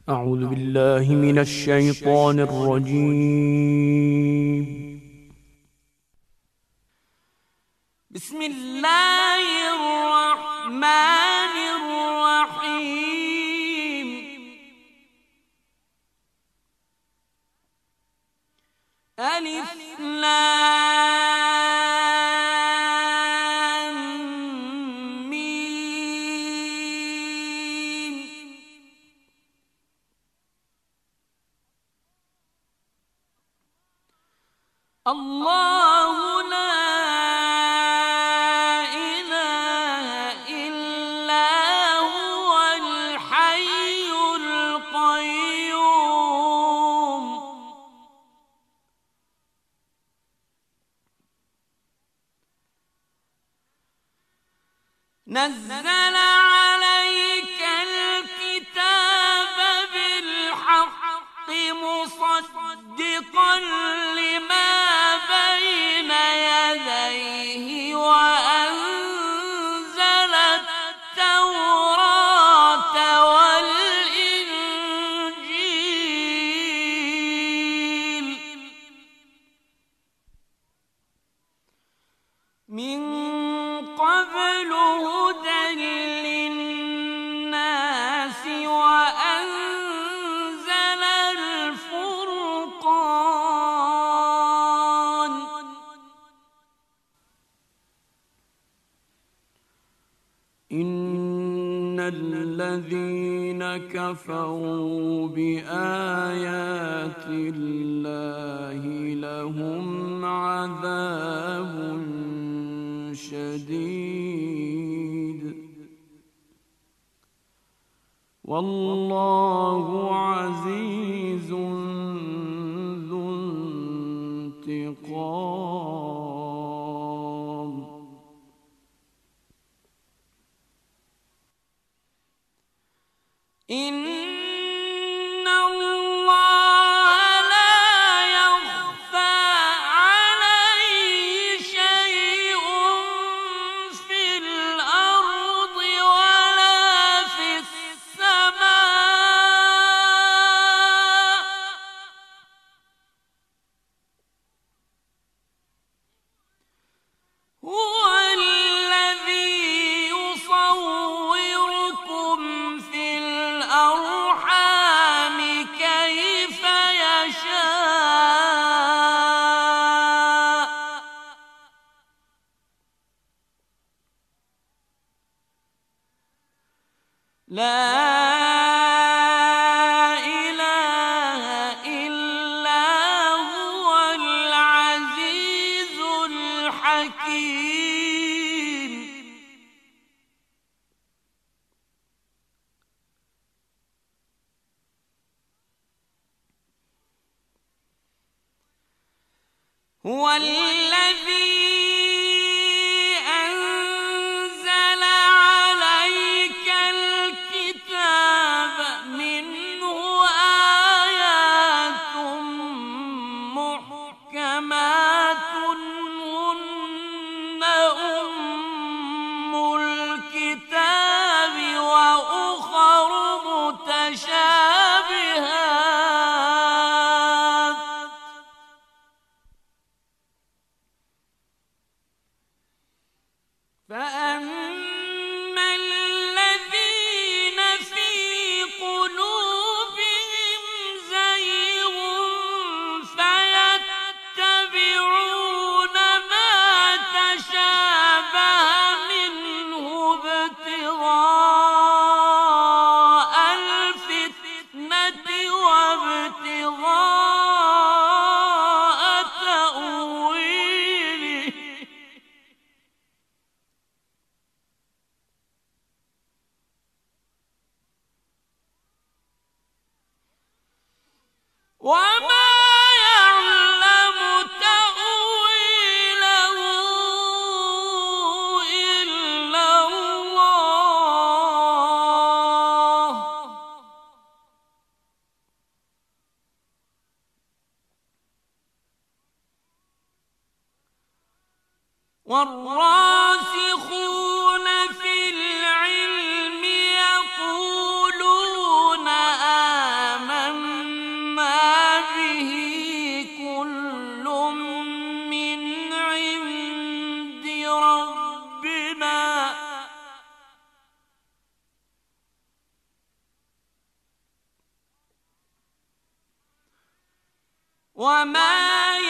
أعوذ بالله من الشيطان الرجيم. بسم الله الرحمن الرحيم. ألف لام ميم. الله لا إله إلا هو الحي القيوم. نزل عليك الكتاب بالحق مصدقا لما بين يديه وأنزل التوراة والإنجيل من قبل هدى للناس وأنزل الفرقان. إن الذين كفروا بآيات الله لهم عذاب شديد والله عزيز ذو انتقام. إن الله لا يخفى عليه شيء في الأرض ولا في السماء. هو الذي يصوركم في الأرحام كيف يشاء. لا إله إلا هو العزيز الحكيم. هو الذي أنزل عليك الكتاب منه آيات محكمات هن أم الكتاب وأخر متشابهات فأما الذين في قلوبهم زيغ فيتبعون ما تشابه منه ابتغاء الفتنة وابتغاء تأويله. وما يعلم تأويله إلا الله. والراسخون في العلم يقولون وما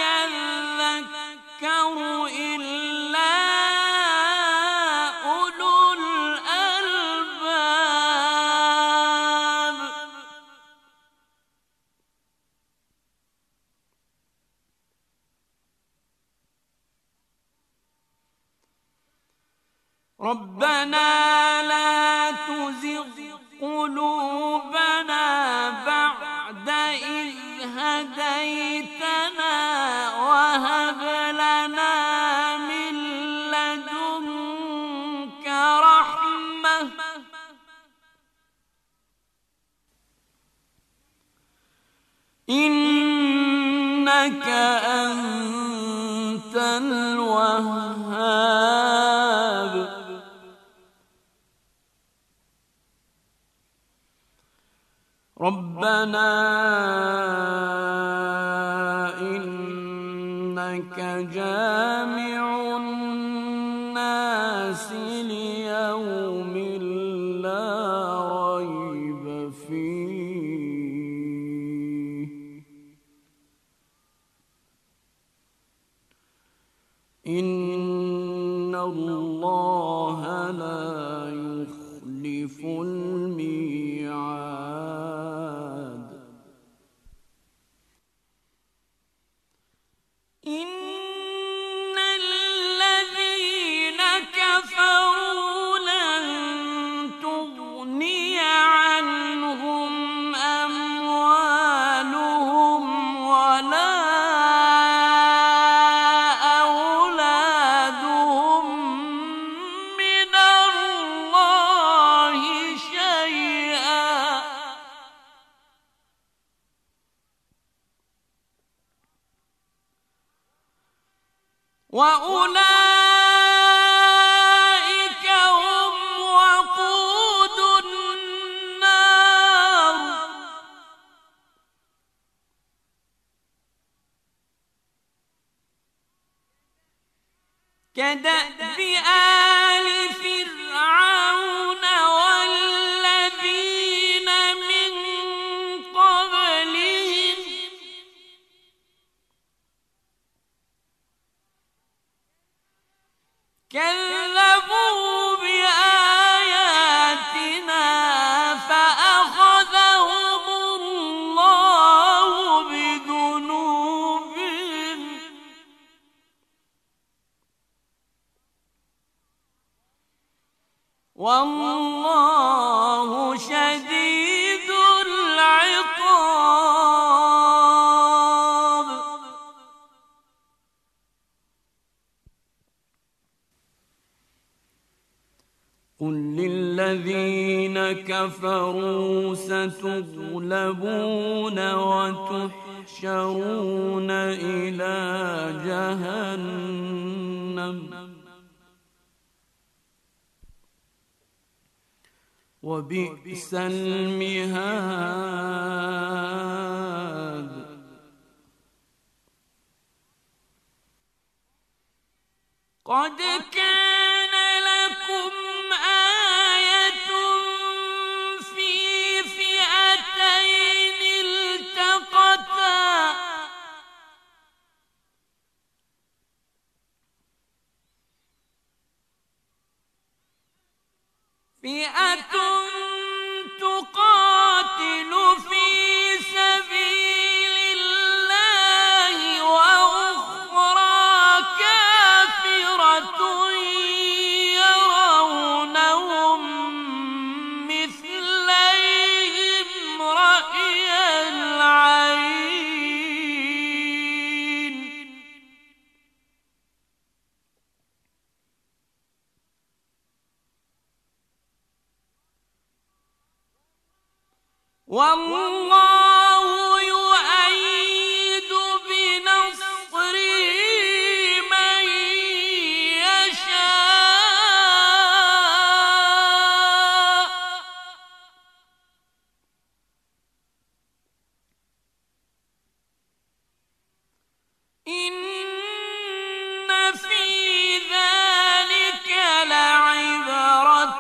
يذكر إلا أولو الألباب. ربنا لا تزغ قلوبنا بعد إذ هديتنا وهب لنا من لدنك رحمة إنك أنت الوهاب. ربنا إنك جامع الناس ليوم لا ريب فيه إن الله لا يخلف الميعاد. إن الذين كفروا لن تغني عنهم أموالهم ولا أولادهم من الله شيئا وأولئك هم وقود النار. كدأب آل فرعون والذين من قبلهم كذبوا بآياتنا فأخذهم الله بذنوبهم والله شديد العقاب. قل للذين كفروا ستغلبون وتحشرون إلى جهنم وبئس المهاد. قد كان لكم آية في فئتين التقتا فئة تقاتل في سبيل الله وأخرى كافرة يرونهم مثليهم رأي العين والله يؤيد بنصره من يشاء إن في ذلك لعبرة لأولي الأبصار.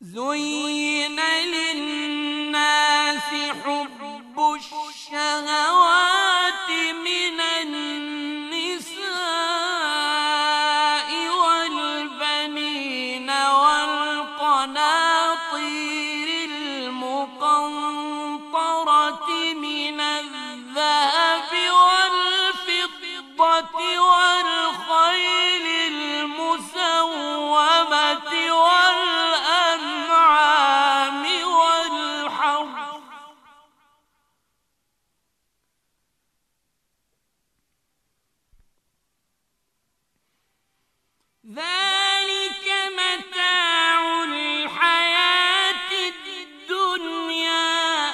زين للناس حب الشهوات من النساء والبنين والقناطير المقنطرة من الذهب والفضة والخيل المسومة والأنعام والحرث ذلك متاع الحياة الدنيا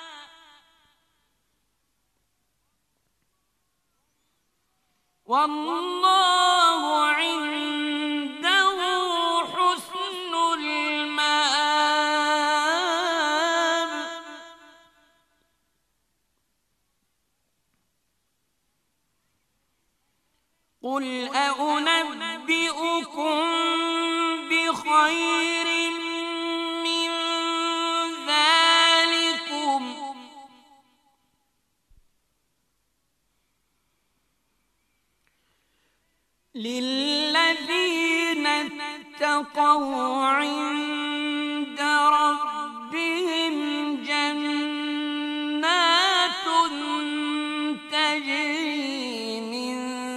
والله عنده حسن المآب قل أنبئكم بخير من ذلكم للذين اتقوا عند ربهم جنات تجري من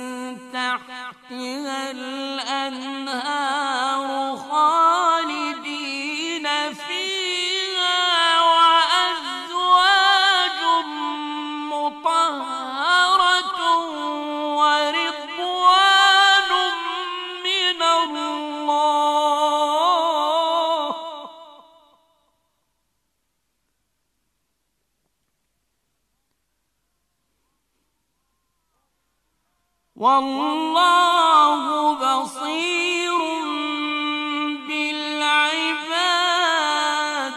تحتها الأنهار خالدين فيها وأزواج مطهرة ورضوان من الله والله بصير بالعباد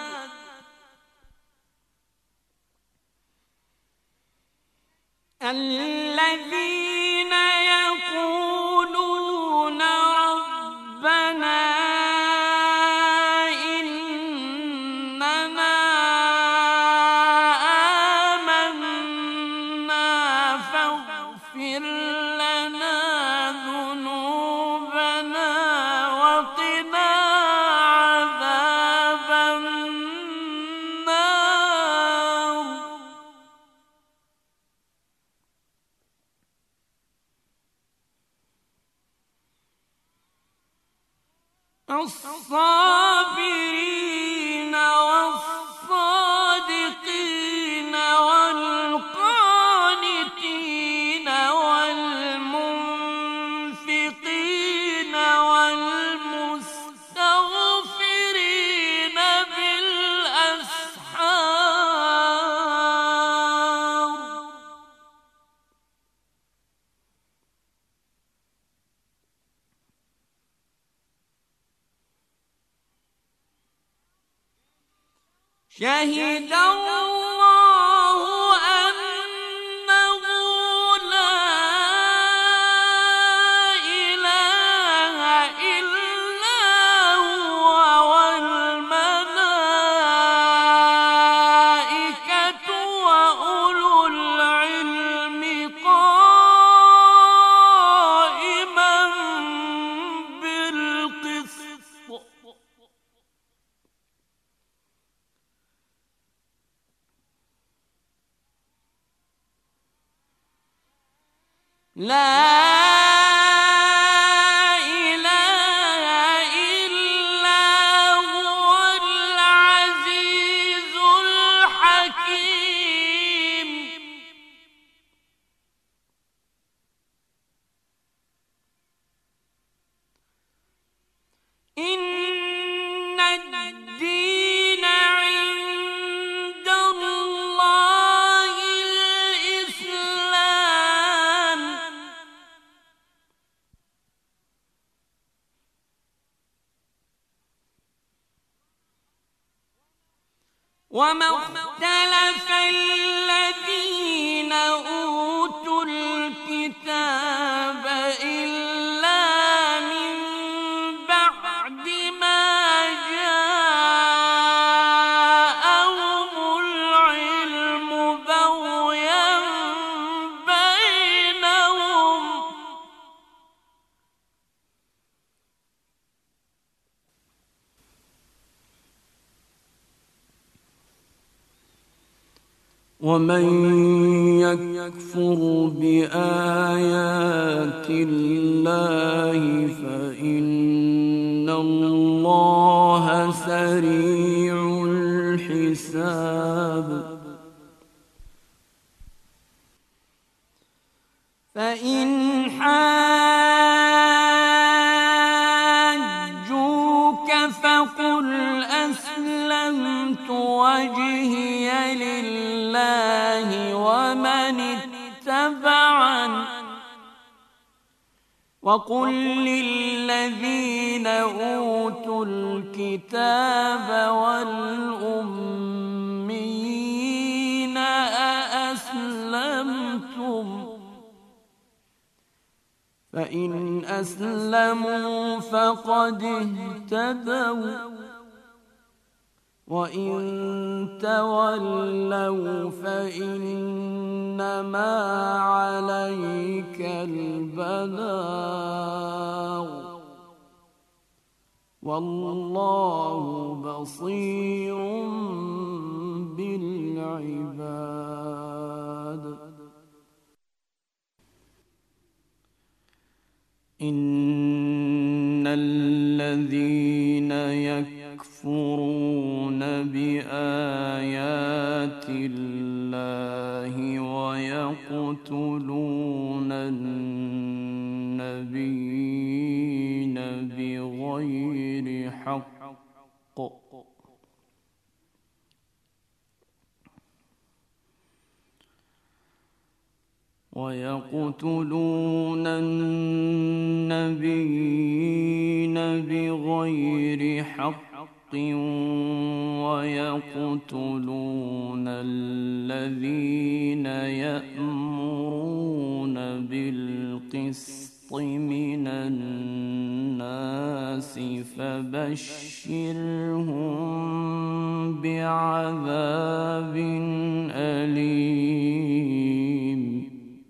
الذين يقولون ربنا إننا آمنا فاغفر لنا ذنوبنا وقنا عذاب النار الصابرين والصادقين والقانتين والمنفقين والمستغفرين بالأسحار شهد الله أنه لا إله إلا هو والملائكة وأولو العلم قائما بالقسط لا إله إلا هو العزيز الحكيم إن الدين عند الله الإسلام وما اختلف الذين أوتوا الكتاب إلا من بعد ما جاءهم ومن يكفر بآيات الله فإن الله سريع الحساب فإن حاجوك فقل أسلمت وجهي لله ومن اتبعني وقل للذين أوتوا الكتاب والأميين أأسلمتم فإن أسلموا فقد اهتدوا وإن تولوا فإنما عليك البلاغ والله بصير بالعباد إن الذين يكفرون بآيات الله ويقتلون النبيين بغير حق ويقتلون النبيين بغير حق ويقتلون الذين يأمرون بالقسط من الناس فبشرهم بعذاب أليم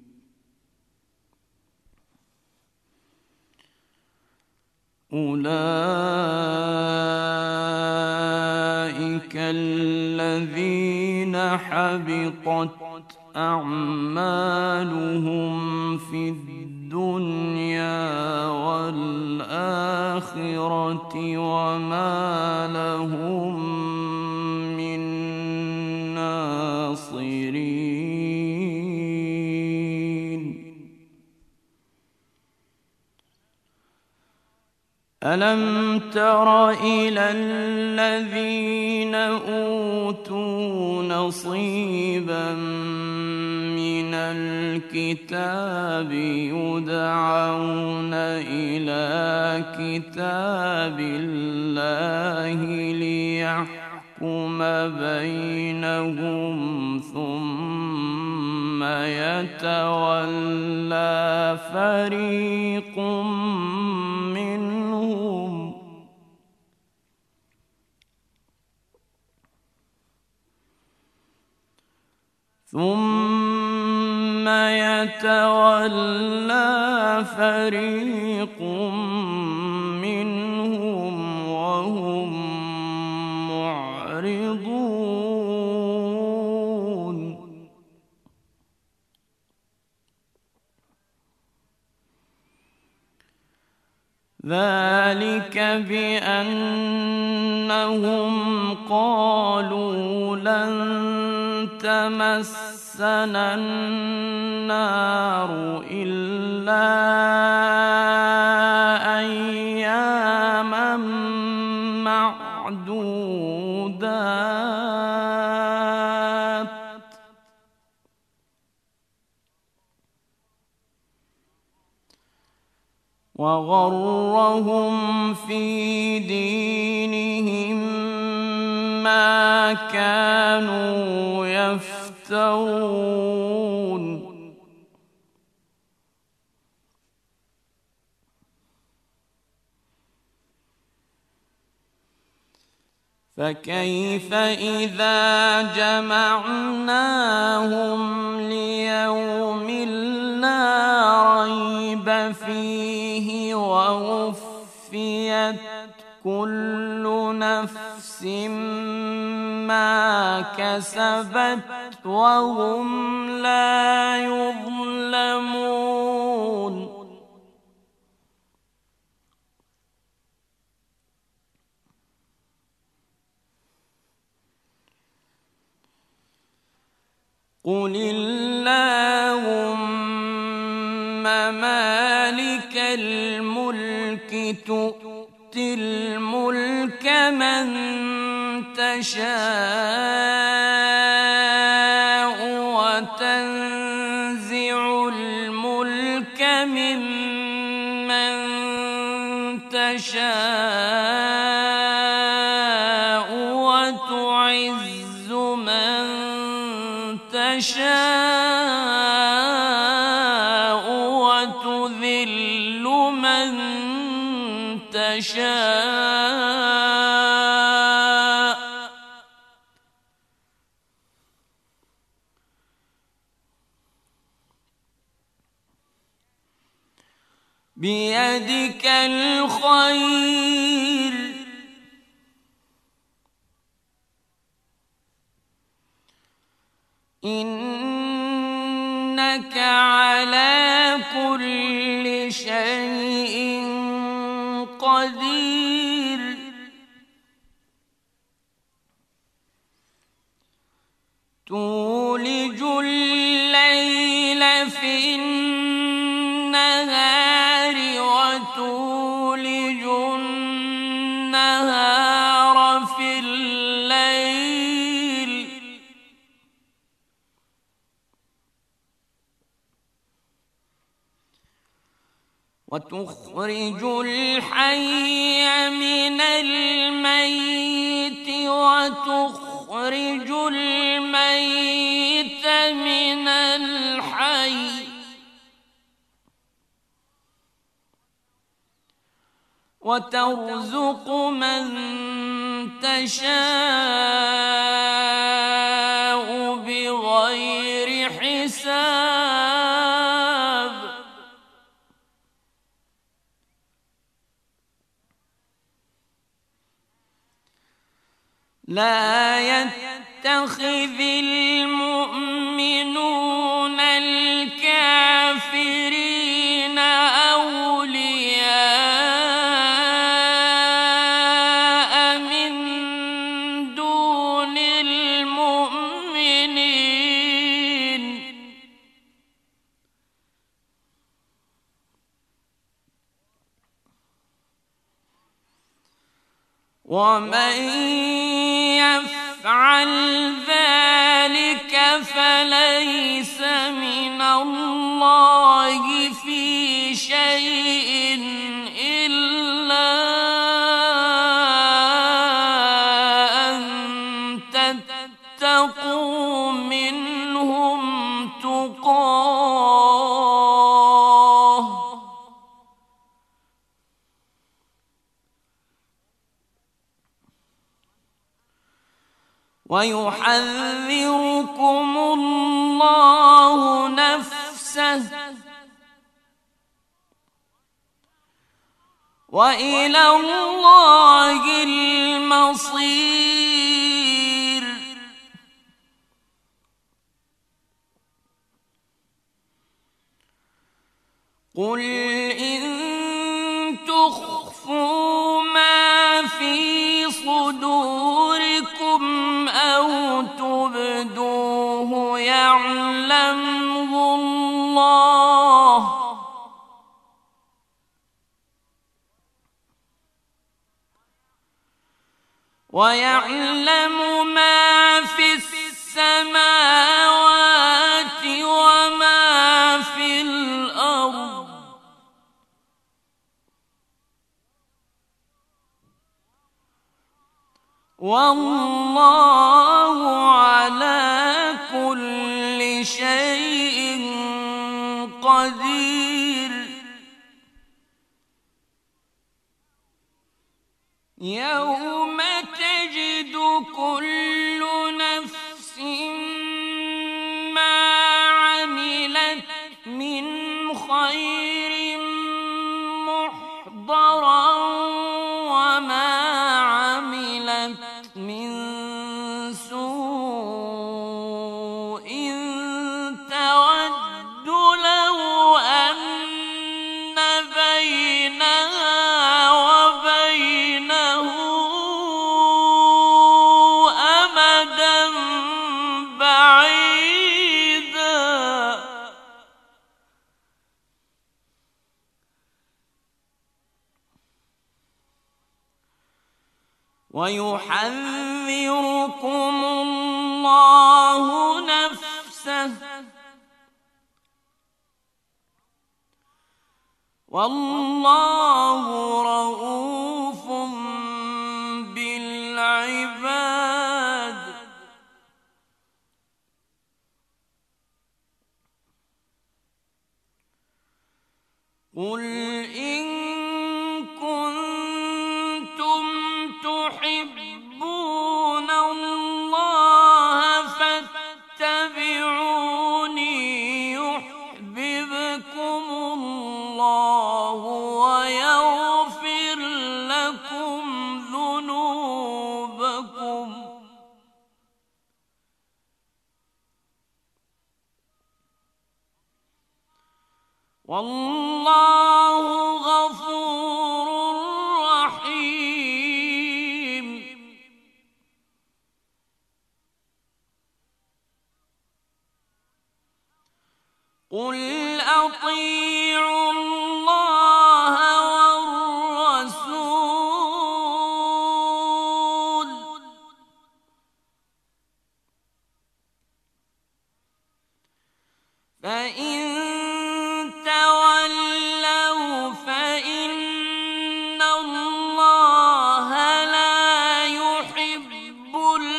أولئك الذين حبطت أعمالهم في الدنيا والآخرة وما لهم من ناصرين ألم تر إلى الذين أوتوا نصيبا من الكتاب يدعون إلى كتاب الله ليحكم بينهم ثم يتولى فريق منهم وهم معرضون ذلك بأنهم قالوا لن تمسنا النار إلا أياما معدودات وغرهم في دينهم ما كانوا يفترون فكيف إذا جمعناهم ليوم لا ريب فيه ووفيت ووفيت كل نفس ما كسبت وهم لا يظلمون قل اللهم مالك الملك تؤتي الملك من تشاء وتنزع الملك ممن تشاء وتعز من تشاء وتذل من تشاء بيدك الخير إنك على كل شيء قدير تولج الليل في النهار وتولج النهار في الليل وتخرج الحي من الميت وتخرج الميت من الحي وترزق من تشاء بغير حساب لا يتخذ المؤمنون الكافرين أولياء من دون المؤمنين ومن يفعل ذلك فليس من الله في شيء إلا أن تتقوا منهم تقاه ويحذركم الله نفسه وإلى الله المصير قل إن تخفوا ما في صدوركم أو تبدوه يعلمه الله ويعلم ما في السماوات وما في الأرض والله على كل شيء قدير يوم تجد كل نفس ما عملت من خير محضرا ويحذركم الله نفسه والله رؤوف بالعباد. قل إن كنتم تحبون الله فاتبعوني يحببكم الله ويغفر لكم ذنوبكم والله غفور رحيم. قل أطيعوا الله والرسول فإن تولوا فإن الله لا يحب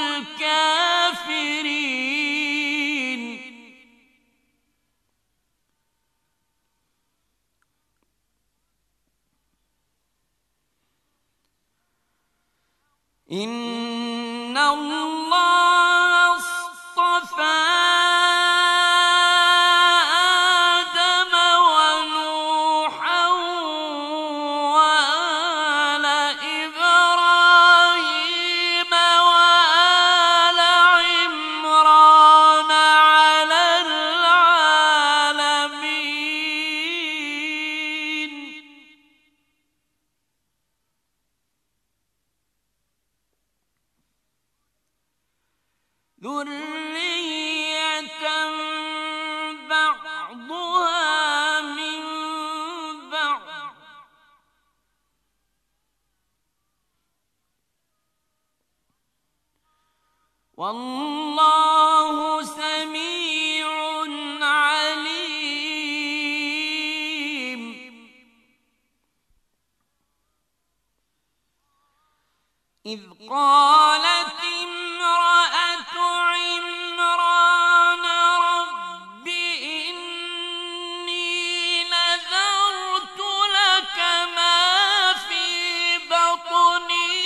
الكافرين. إن الله اصطفى آدم ونوحا وآل إبراهيم وآل عمران على العالمين. ذرية بعضها من بعض والله سميع عليم. إذ قالت امرأة عمران رب إني نذرت لك ما في بطني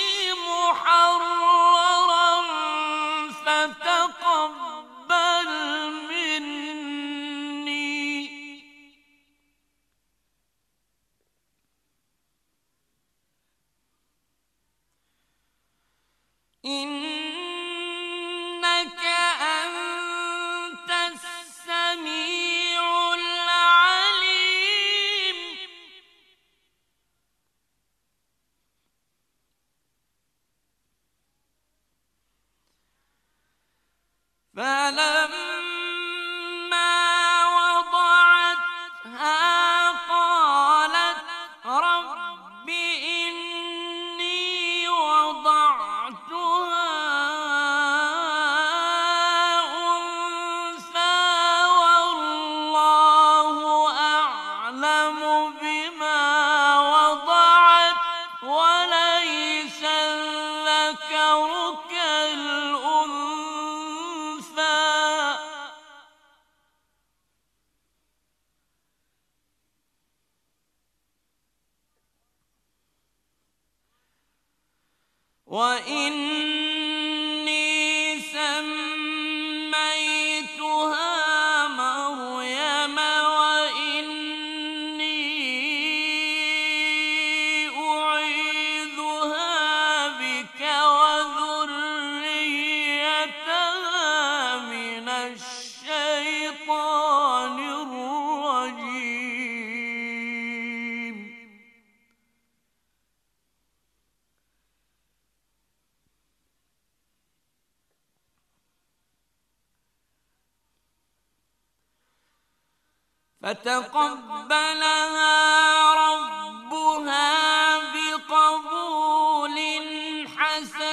محررا فتقبل مني إنك أنت السميع العليم. فلما وضعتها قالت رب إني وضعتها أنثى والله أعلم بما وضعت وليس الذكر كالأنثى وإني سميتها مريم وإني أعيذها بك وذريتها من الشيطان الرجيم. فتقبلها ربها بقبول حسن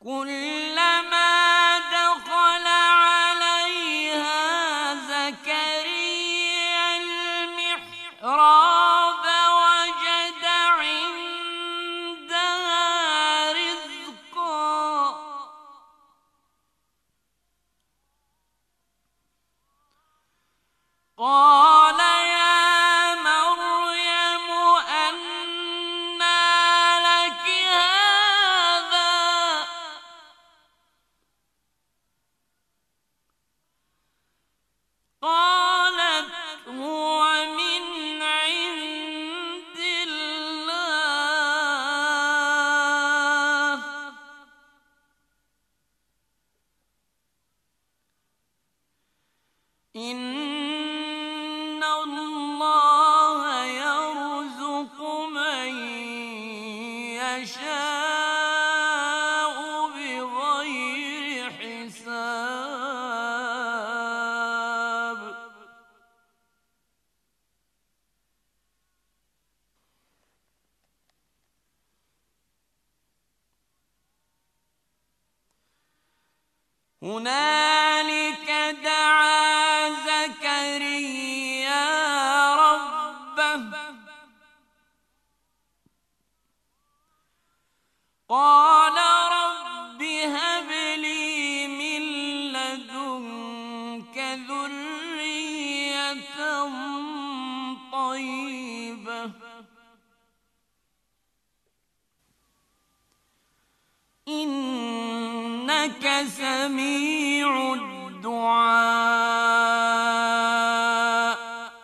كلما دخل عليها زكريا المحراب وجد عندها رزقا قال يا مريم أنى لك هذا قالت هو من عند الله إن الله يرزق من يشاء بغير حساب هنالك دعا زكريا ربه قال رب هب لي من لدنك ذرية طيبة إنك سميع الدعاء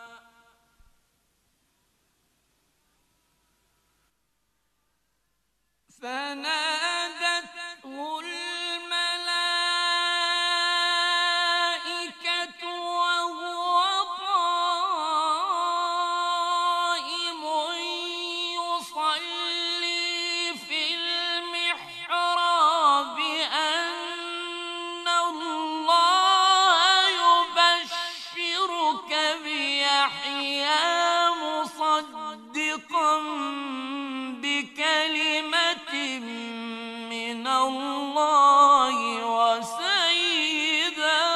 فنادته الملائكة وهو قائم يصلي في المحراب أن الله يبشرك بيحيى مصدقا بكلمة من الله وسيدا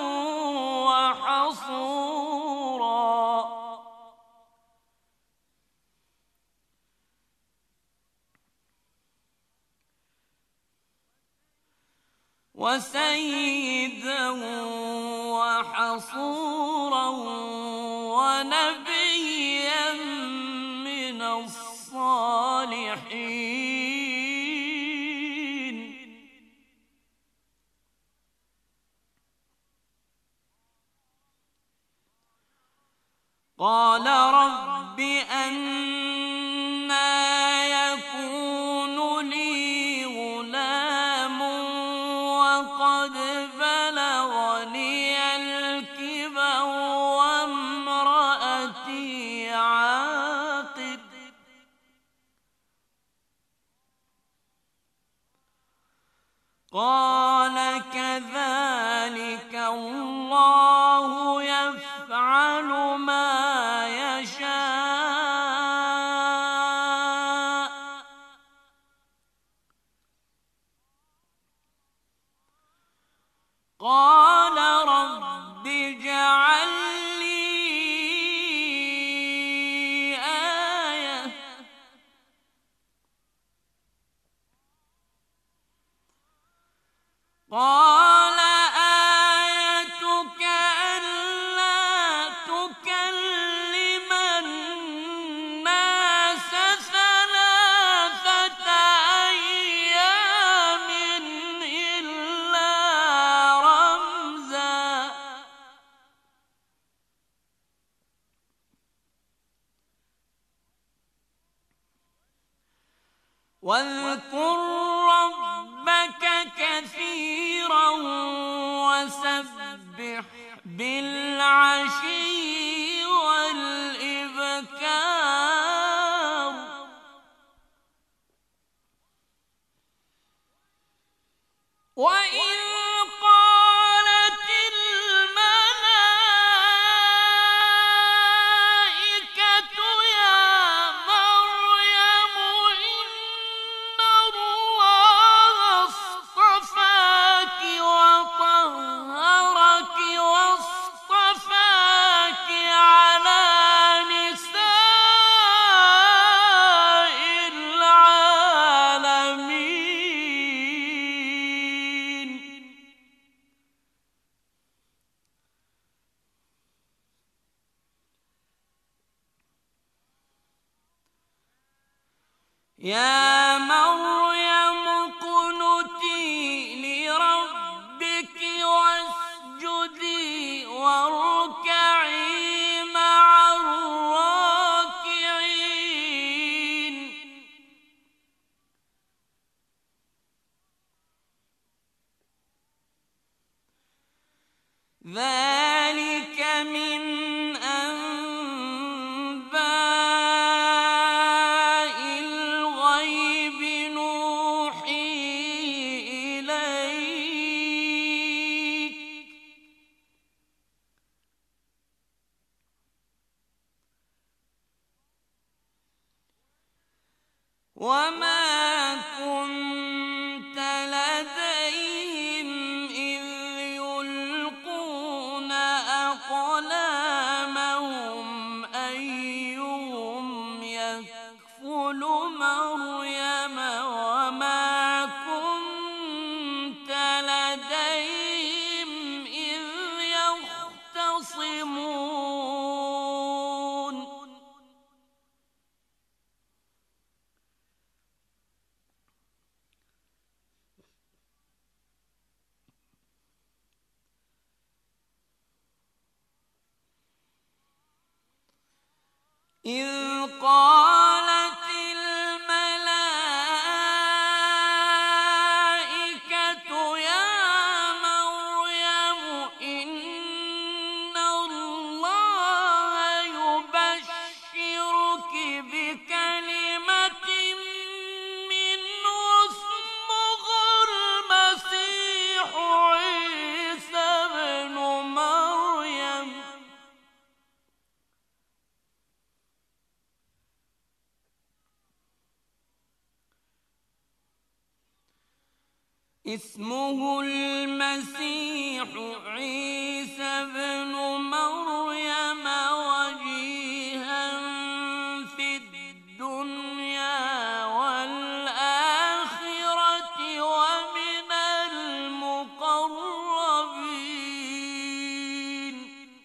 وحصورا ونبيا من الصالحين قال رب أنى يكون لي غلام وقد بلغني الكبر وامرأتي عاقر قال كذلك الله يفعل ما يشاء قال رب اجعل لي آية قال آيتك ألا تكلم الناس 3 أيام إلا رمزا واذكر ربك كثيرا وسبح بالعشي والإبكار وإذ قالت الملائكة يا مريم إن الله اصطفاك يا مريم اقنتي لربك واسجدي واركعي مع الراكعين. ذلك من أنباء الغيب نوحيه إليك وما كنت لديهم إذ يلقون أقلامهم أيهم يكفل مريم وما كنت لديهم إذ يختصمون. إذ قالت الملائكة يا مريم إن الله يبشرك بكلمة منه اسمه المسيح عيسى ابن مريم اسمه المسيح عيسى ابن مريم وجيها في الدنيا والآخرة ومن المقربين.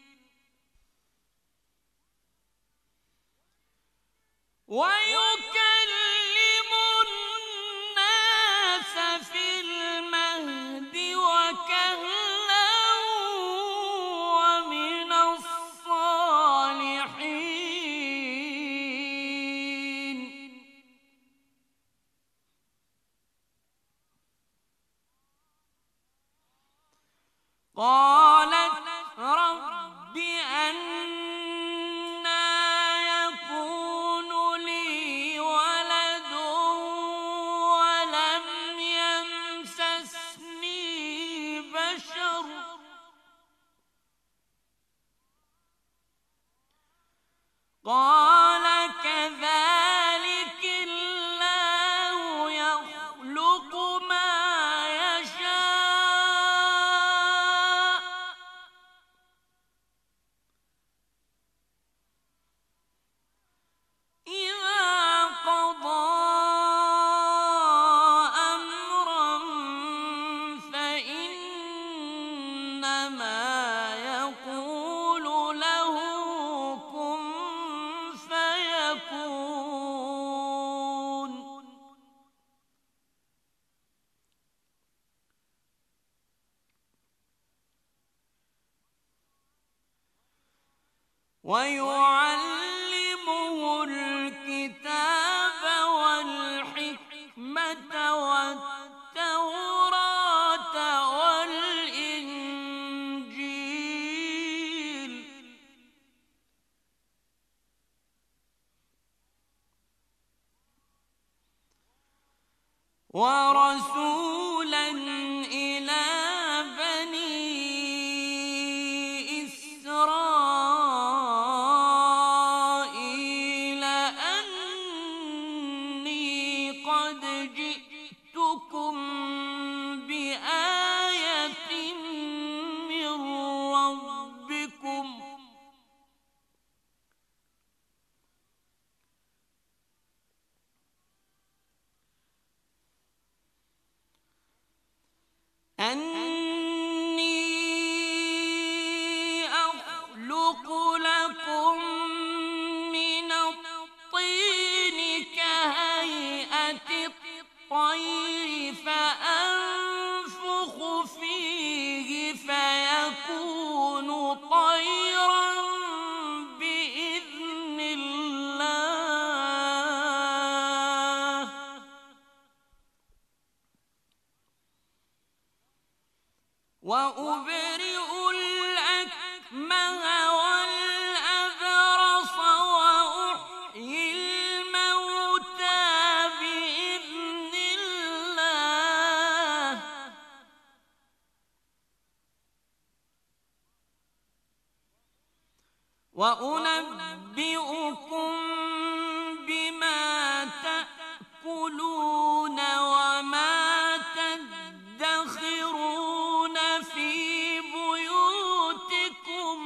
ويكلم الناس في المهد وكهلا ومن الصالحين. قالت رب أنى يكون لي ولد ولم يمسسني بشر قال كذلك الله يخلق ما يشاء إذا قضى أمرا فإنما يقول له كن فيكون. ويعلمه الكتاب والحكمة والتوراة والإنجيل ورسولا إلى بني إسرائيل أني قد جئتكم بآية من ربكم أني أخلق لكم من الطين كهيئة وأبرئ الأكمه والأبرص وأحيي الموتى بإذن الله وأنبئكم بما تأكلون وما تدخرون في بيوتكم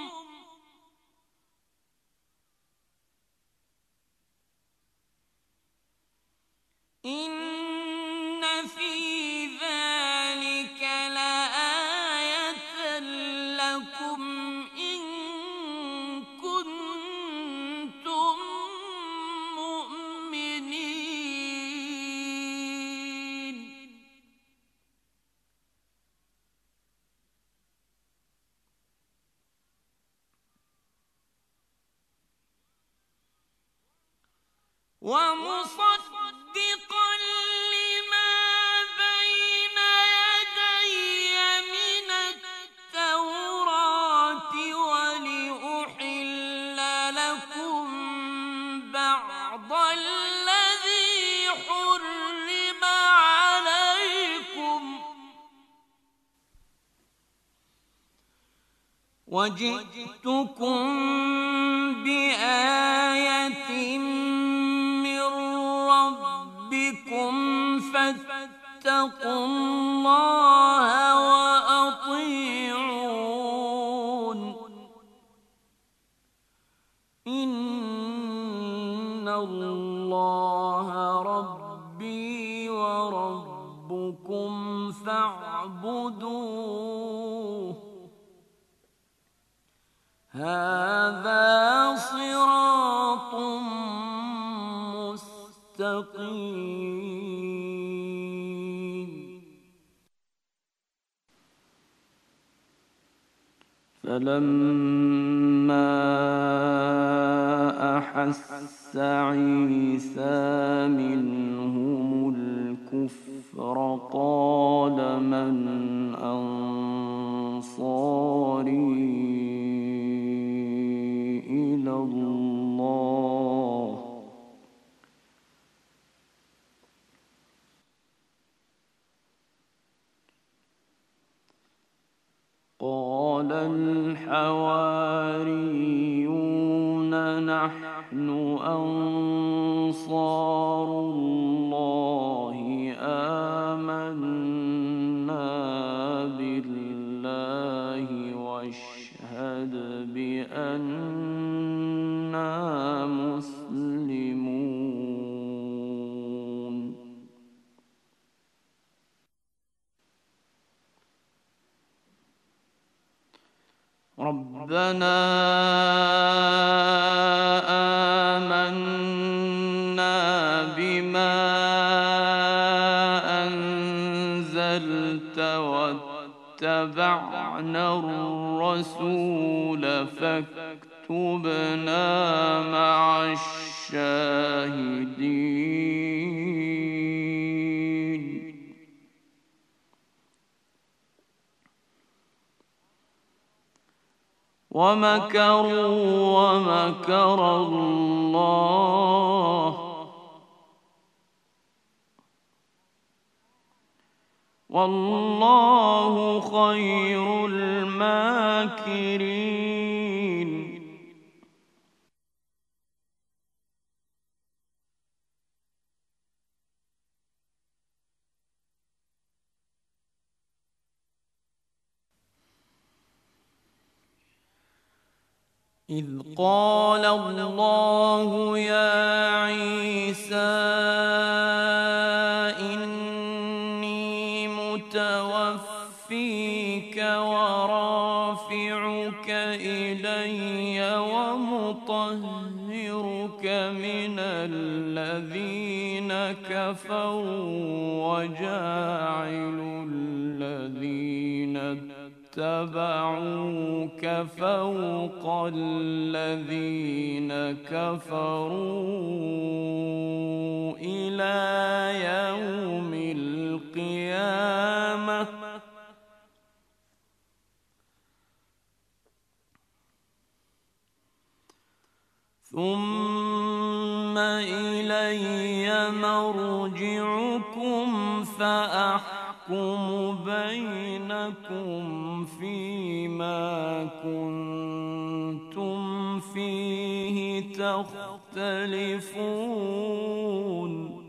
إن في ذلك لآية لكم إن كنتم مؤمنين ومصدقا لما بين يدي من التوراة ولأحل لكم بعض الذي حرم عليكم وجئتكم بآية من ربكم فاتقوا الله وأطيعون إن الله ربي وربكم فاعبدوه هذا صراط مستقيم فلما أحس عيسى منهم الكفر قال من أنصاري إلى الله قال الحواريون نحن أنصار الله آمنا بالله واشهد بأننا مسلمون ربنا آمنا بما أنزلت واتبعنا الرسول فاكتبنا مع الشاهدين ومكروا ومكر الله والله خير الماكرين إذ قال الله يا عيسى إني متوفيك ورافعك إلي ومطهرك من الذين كفروا وجاعل الذين اتبعوك فوق الذين كفروا إلى يوم القيامة ثم إلي مرجعكم فأحكم بينكم فيما كنتم فيه تختلفون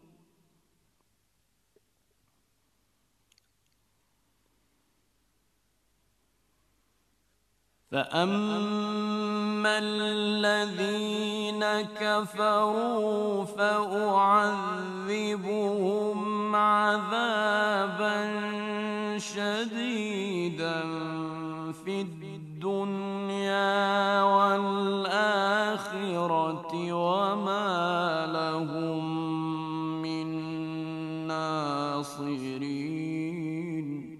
فأما الذين كفروا فأعذبهم عذابا شديدا في الدنيا والآخرة وما لهم من ناصرين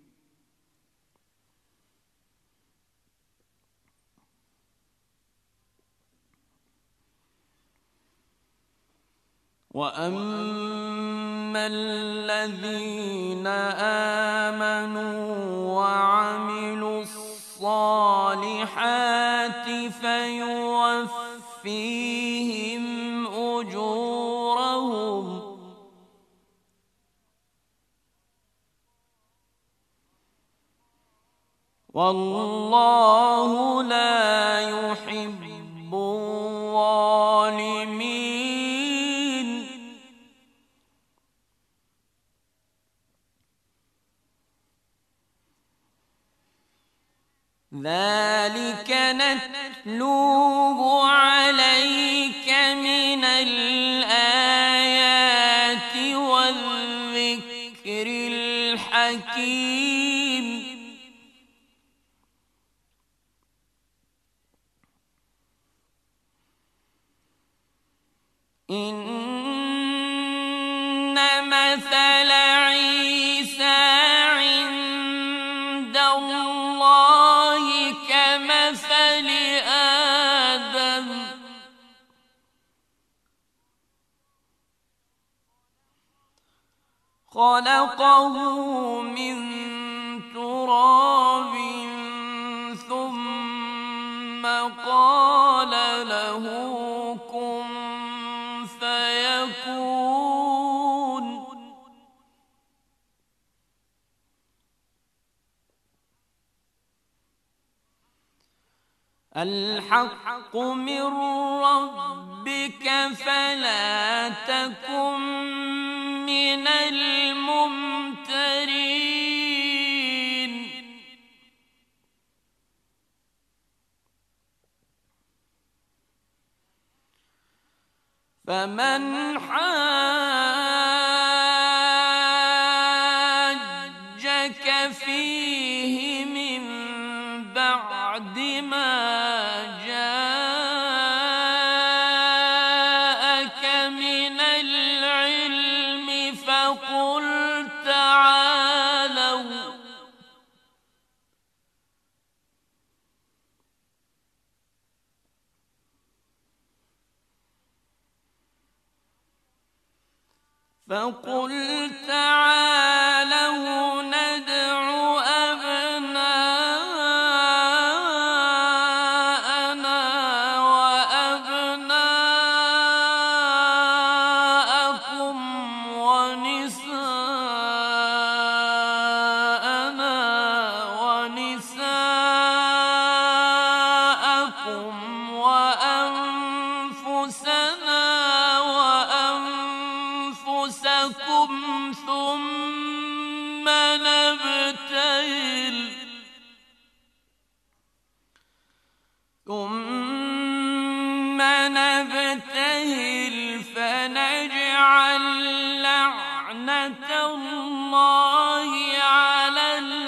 وأما الذين آمنوا وعملوا الصالحات فيوفيهم أجورهم والله لا يحب الظالمين ذلك نتلوه عليك من الآيات والذكر الحكيم إن مثل عيسى عند الله كمثل آدم خلقه من تراب ثم قال له كن فيكون الحق من ربك فلا تكن من الممترين فمن حاجك فيه من بعد ما جاءك من العلم فقل تعالوا ندع أبناءنا وأبناءكم ونساءنا ونساءكم وأنفسنا وأنفسكم ثم نبتهل فنجعل لعنة الله على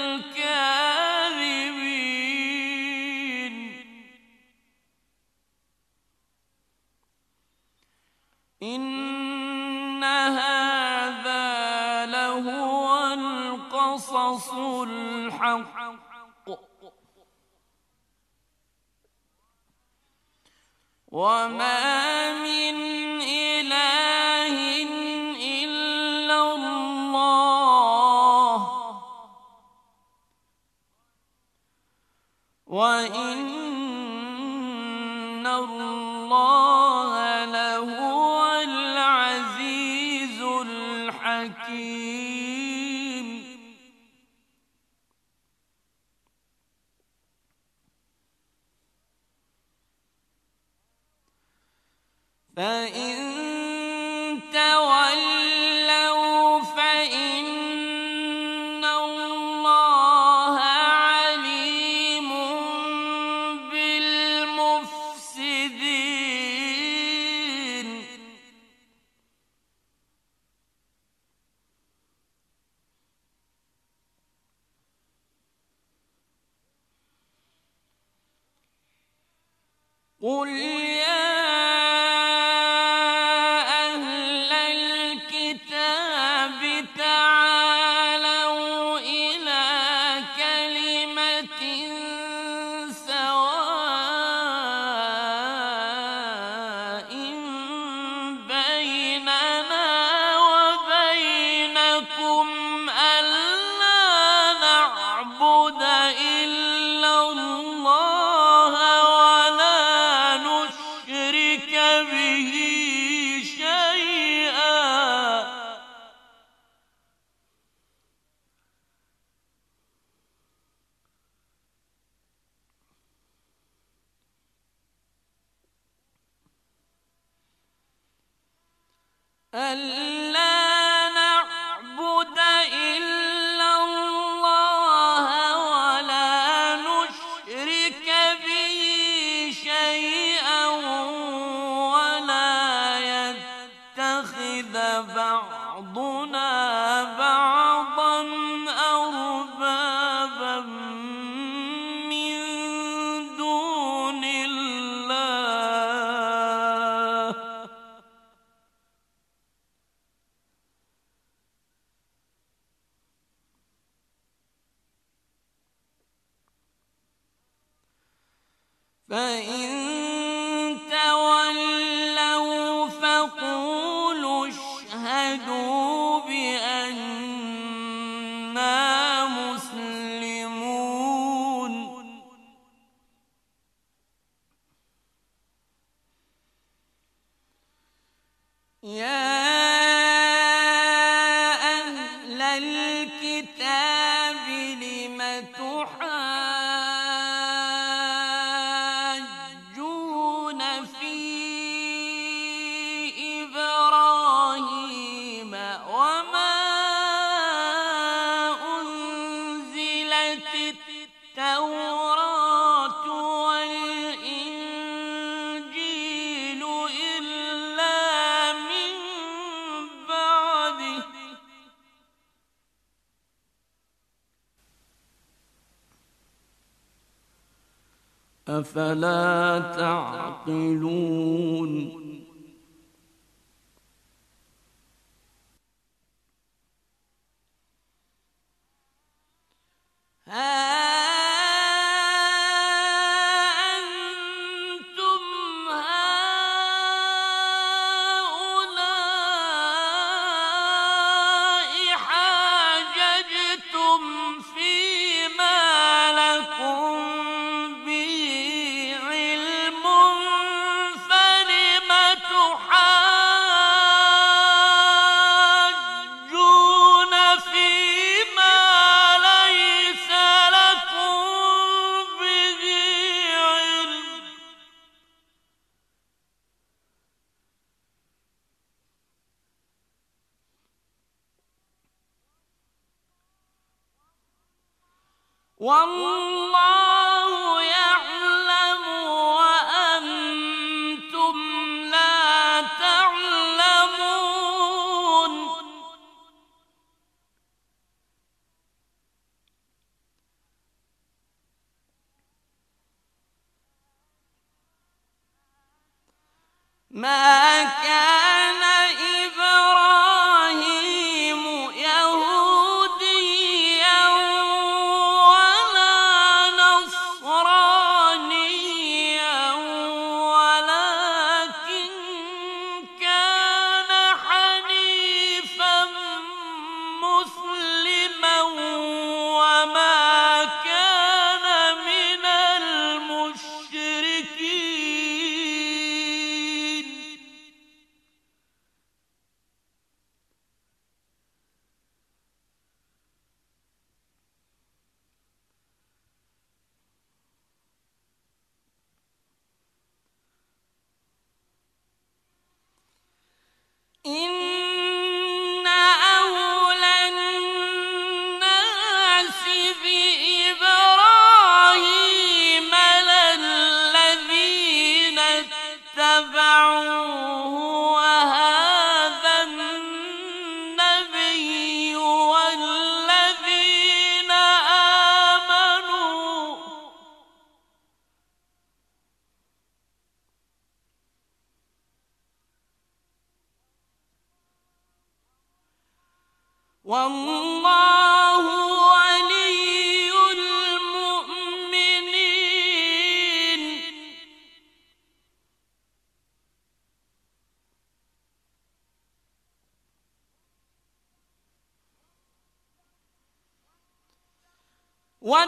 الكاذبين إن هذا لهو القصص الحق وما من إله إلا الله وإن الله فإن تولوا فإن الله عليم بالمفسدين. قل يا أهل الكتاب تعالوا إلى كلمة سواء بيننا وبينكم ألا نعبد إلا الله ولا نشرك به شيئا ولا يتخذ بعضنا بعضا أربابا من دون الله فإن تولوا فقولوا اشهدوا بأننا مسلمون. يا أهل الكتاب لم تحاجون في إبراهيم وما أنزلت التوراة والإنجيل إلا من بعده أفلا تعقلون ها أنتم هؤلاء حاججتم فيما لكم به علم فلم تحاجون فيما ليس لكم به علم والله يعلم وأنتم لا تعلمون. ما كان إبراهيم يهوديا ولا نصرانيا ولكن كان حنيفا مسلما وما كان من المشركين. والله ولي المؤمنين ود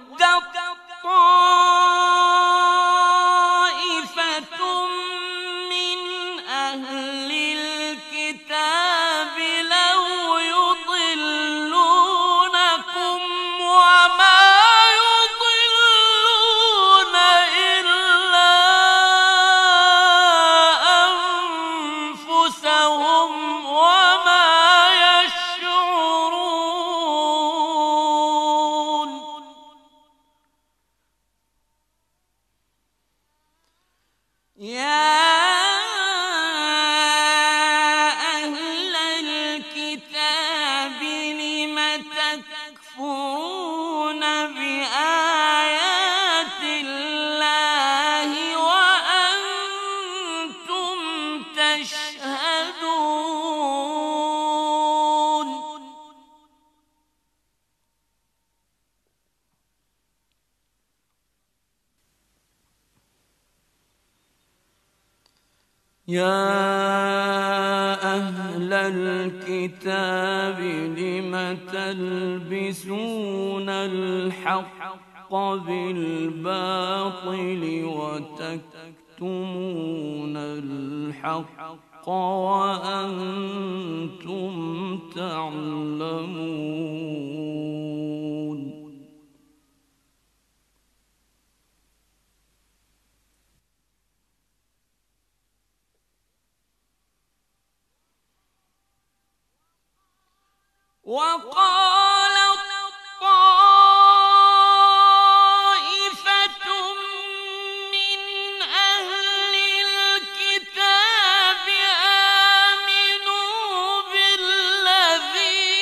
طائفة من أهل الكتاب لو يضلونكم وما يضلون إلا أنفسهم وما يشعرون يا أهل الكتاب لم تكفرون بآيات الله وأنتم تشهدون يا أهل الكتاب لم تلبسون الحق بالباطل وتكتمون الحق وأنتم تعلمون وقالت طائفة من أهل الكتاب آمنوا بالذي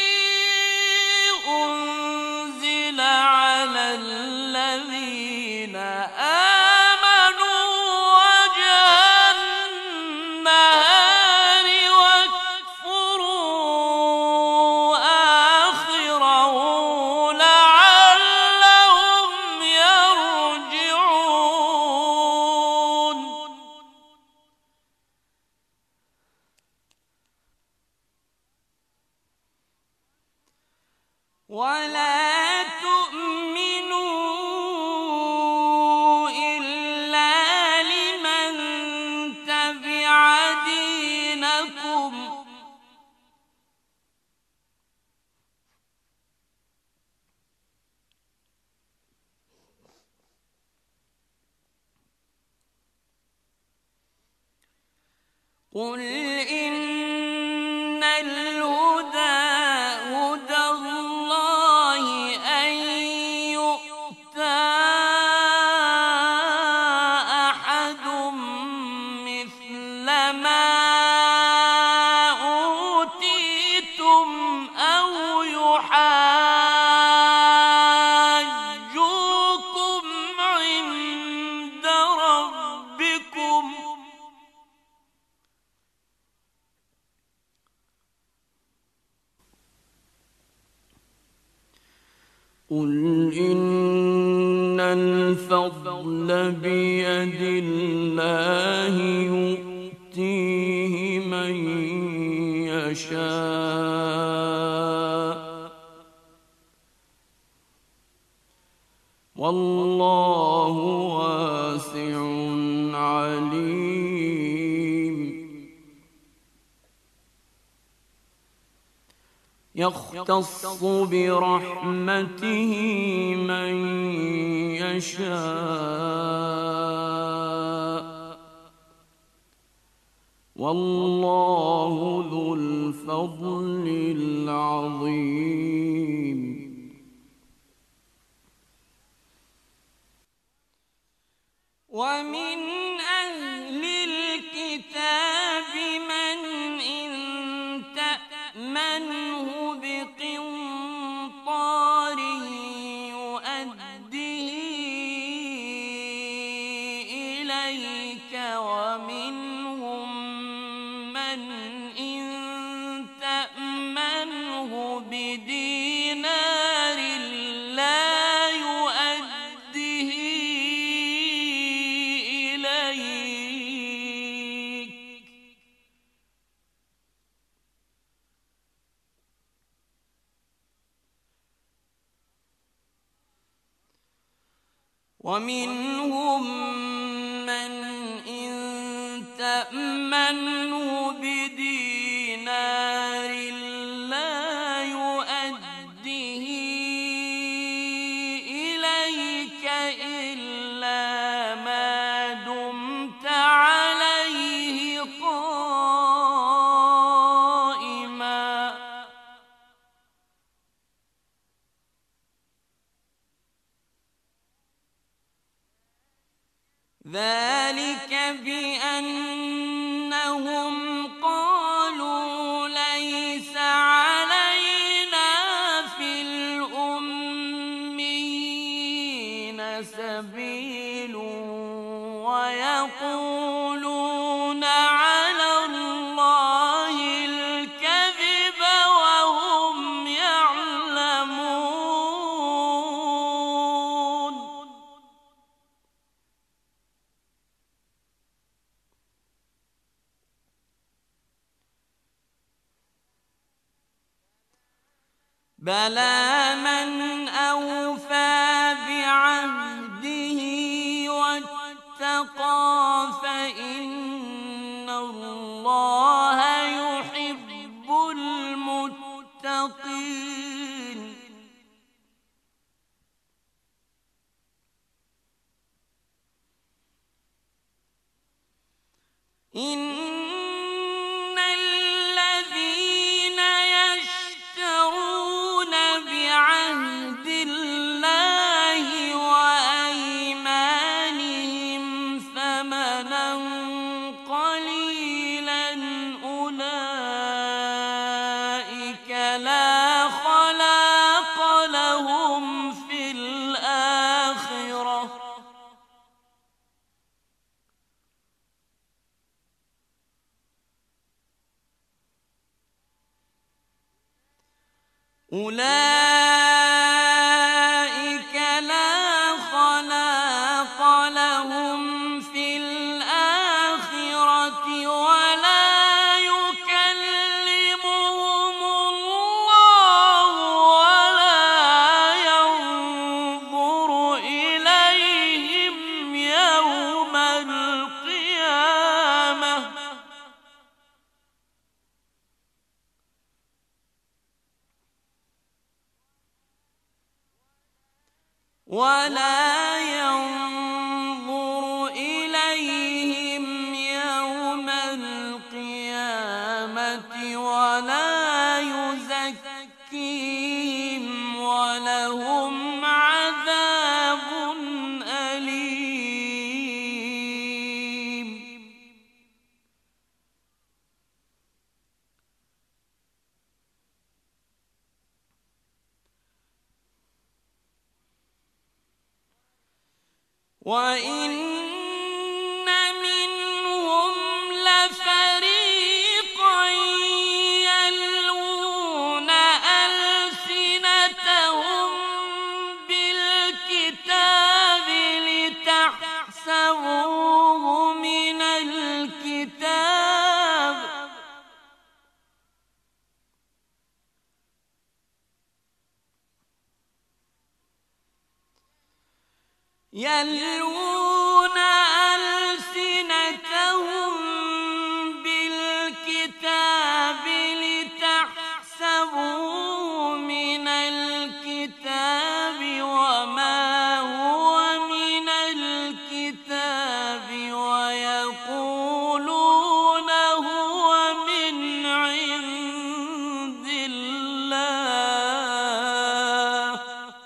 أنزل على الذين آمنوا وجه النهار واكفروا آخره لعلهم يرجعون ولا تؤمنوا إلا لمن تبع دينكم قل إن الهدى هدى الله أن يؤتى أحد مثل ما أوتيتم أو يحاجوكم عند ربكم قل إن الفضل بيد الله يؤتيه من يشاء والله واسع عليم يختص برحمته من يشاء والله ذو الفضل العظيم ومن أهل الكتاب من إن تأمنه بقنطار يؤديه إليك ومنهم من إن تأمنه ومنهم من إن تأمنه بدينار لا يؤديه إليك إلا ما دمت عليه قائما ذلك بأنهم قالوا ليس علينا في الأميين سبيل ويقولون على الله الكذب وهم يعلمون بلى من أوفى بعهده واتقى فإن الله يحب المتقين إن الذين يشترون بعهد الله وأيمانهم ثمنا قليلا أولئك لا خلاق لهم في الآخرة أولئك لا خلاق لهم في الآخرة ولا يكلمهم الله ولا ينظر إليهم يوم القيامة ولا ينظر إليهم يوم القيامة ولا يزكيهم ولهم عذاب أليم وإن منهم لفريقا يلوون ألسنتهم بالكتاب لتحسبوه من الكتاب يلوون ألسنتهم بالكتاب لتحسبوه من الكتاب وما هو من الكتاب ويقولون هو من عند الله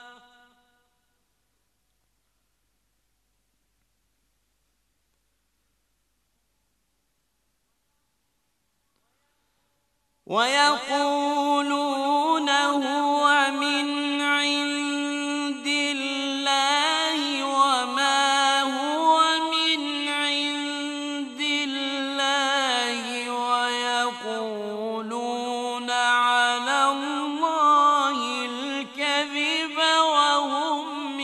ويقولون هو من عند الله وما هو من عند الله ويقولون على الله الكذب وهم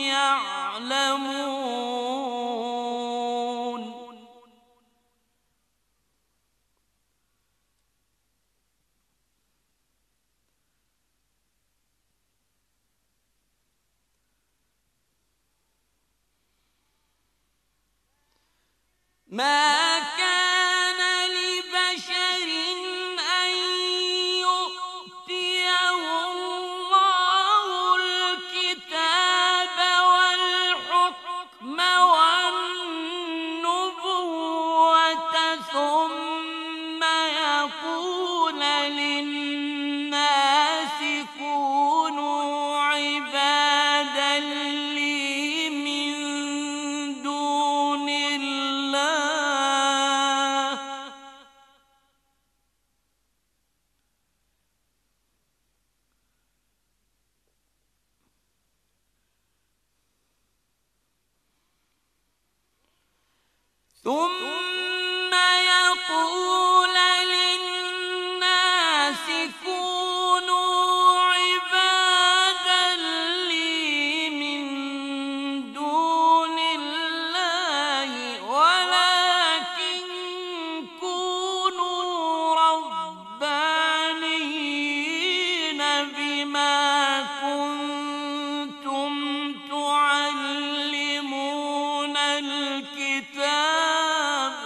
يعلمون ما كان لبشر أن يؤتيه الله الكتاب والحكم والنبوة ثم يقول للناس كونوا عبادا لي من دون الله ثم يقول للناس كونوا عبادا لي من دون الله ولكن كونوا ربانيين بما كنتم تعلمون الكتاب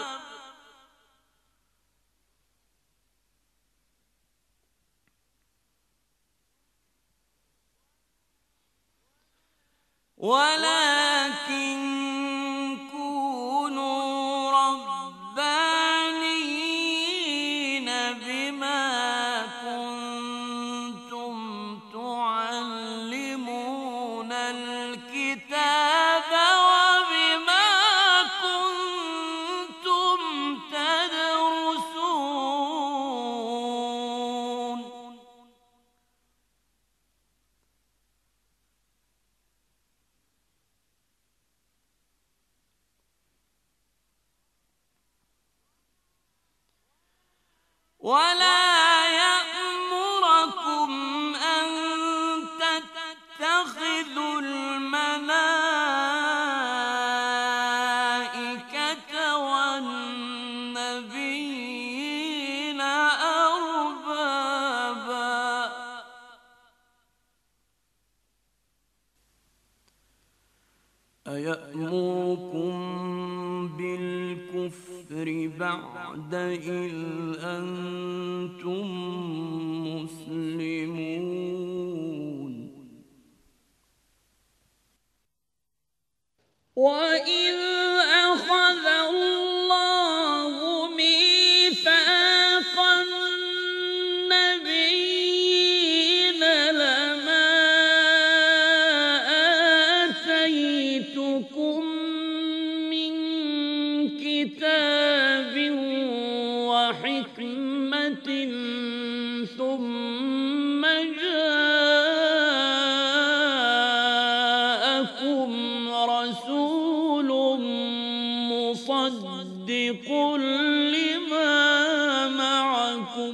ولكن كونوا ربانيين بما كنتم تعلمون الكتاب وبما كنتم تدرسون ولا يأمركم أن تتخذوا الملائكة والنبيين أربابا أيأمركم بالكفر بعد إذ أنتم مسلمون وإذ أخذ الله ميثاق النبيين لما آتيتكم من كتاب وحكمة ثم جاءكم رسول مصدق لما معكم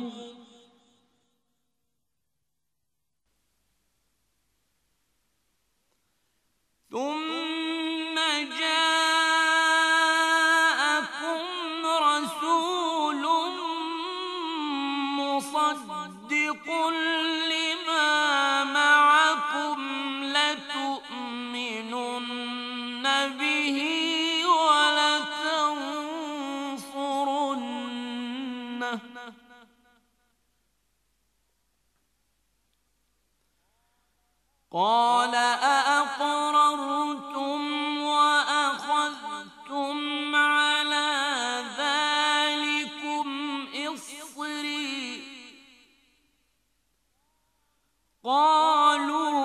ثم جاءكم رسول مصدق لما معكم لتؤمنن به ولتنصرنه قال أأقررتم وأخذتم على ذلكم إصري قالوا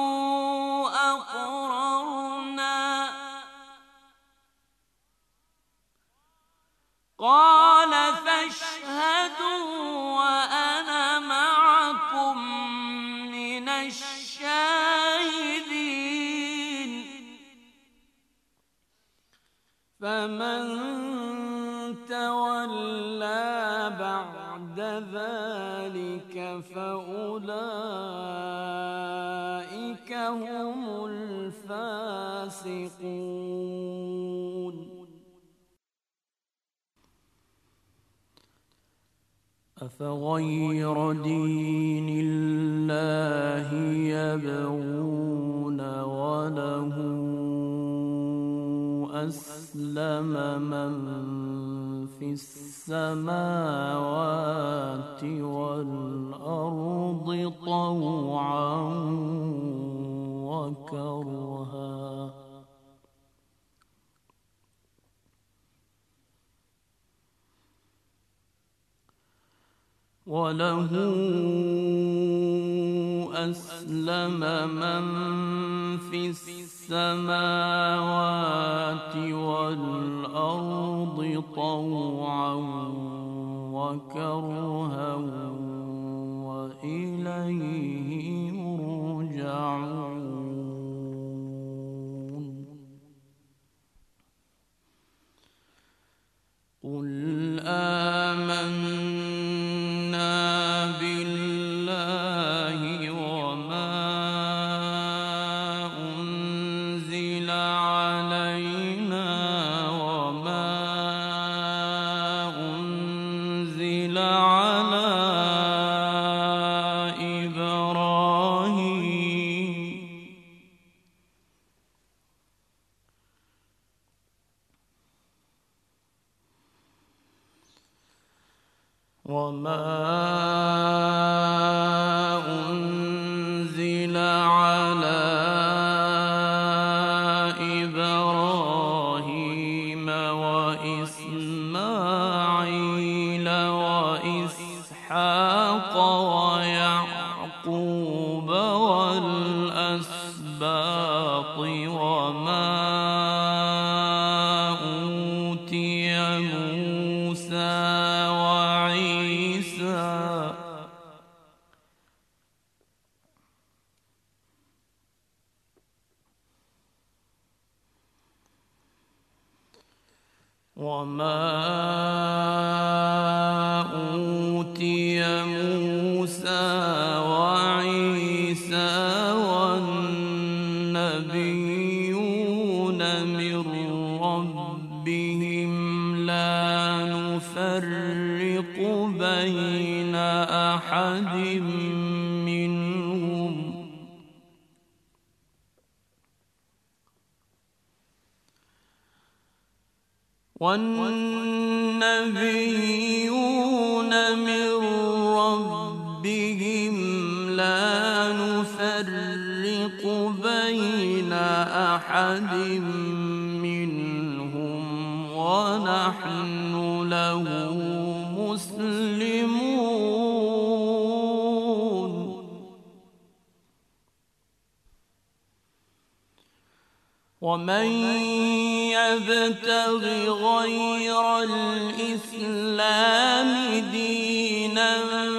أقررنا قال فاشهدوا وأنا معكم من الشاهدين فمن تولى بعد ذلك فأولئك هم الفاسقون أفغير دين الله يبغون وله أسلم أسلم من في السماوات والأرض طوعا وكرها وله أسلم من في السماوات والأرض طوعا وكرها وإليه يرجعون قل آمنا بالله وما أنزل علينا وما أنزل على إبراهيم وإسماعيل وإسحاق ويعقوب والأسباط وما أوتي موسى وعيسى والنبيون من ربهم لا نفرق بين أحد منهم والنبيون من ربهم لا نفرق بين أحد منهم ونحن له مسلمون ومن يبتغ غير الإسلام دينا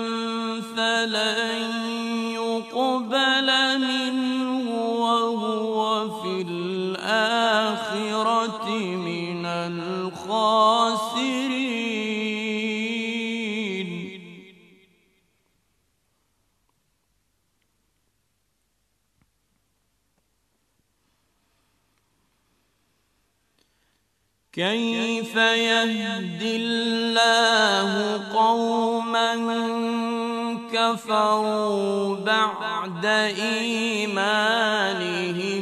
فلن يقبل منه وهو في الآخرة من الخاسرين كيف يهدي الله قوما كفروا بعد إيمانهم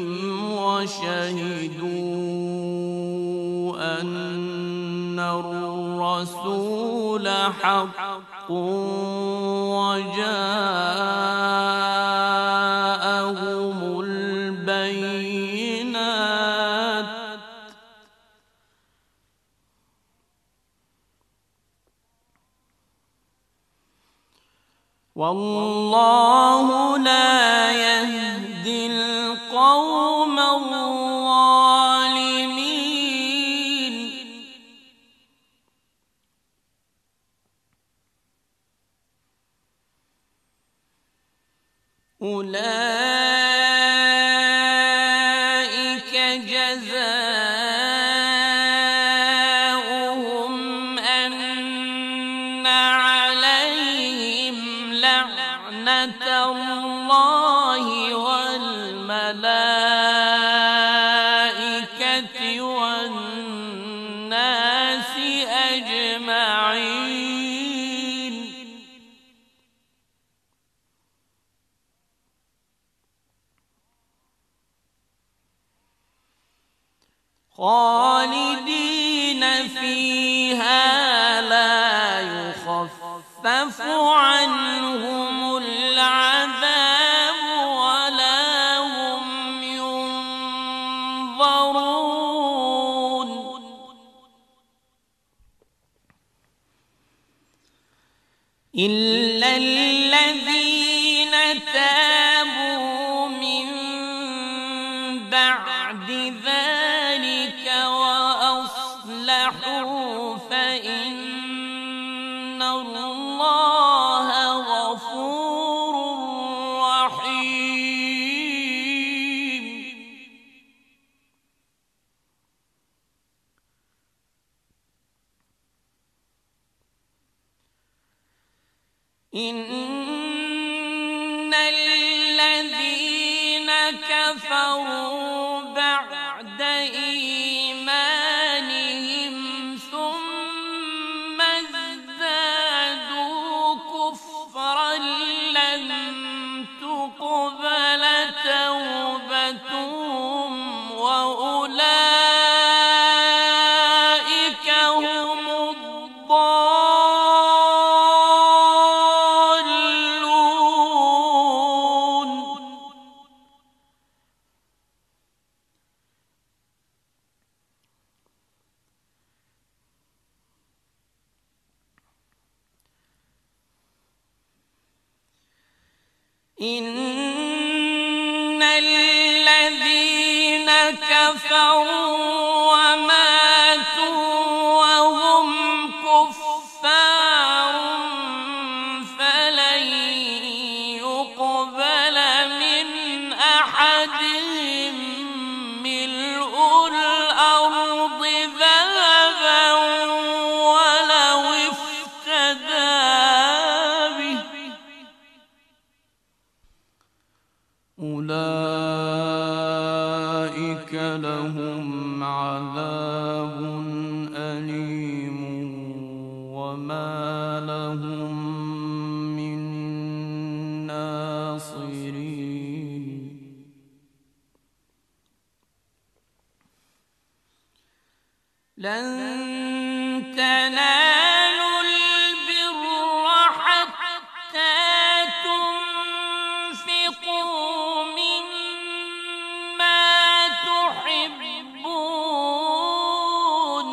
وشهدوا أن الرسول حق وجاءهم البينات والله لا يهدي القوم الظالمين أولئك جزاؤهم أن عليهم لعنة الله والملائكة والناس أجمعين خالدين فيها لا يخفف عنهم العذاب ولا هم ينظرون إلا الذين تابوا من بعد ذلك وأصلحوا فإن الله غفور رحيم إن الذين كفروا بعد إيمانهم ثم ازدادوا كفرا لن تقبل توبتهم وأولئك هم الضالون إن الذين كفروا وماتوا وهم كفار فلن يقبل من أحدهم ملء الأرض ذهبا ولو افتدى به أولئك لهم عذاب أليم وما لهم من ناصرين لن تنالوا البر حتى تنفقوا مما تحبون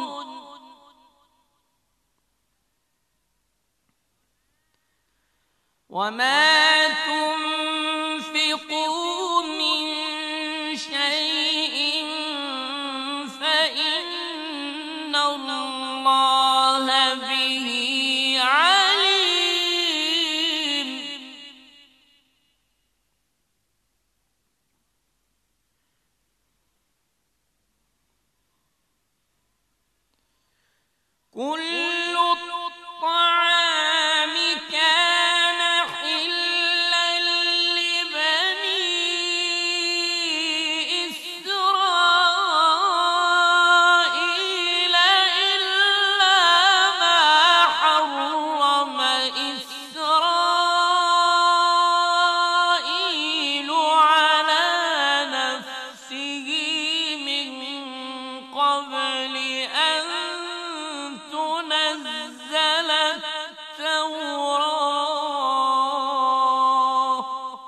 وما تنفقوا من شيء فإن الله به عليم كل الطعام كان حلا لبني إسرائيل إلا ما حرم إسرائيل على نفسه من قبل أن تنزل التوراة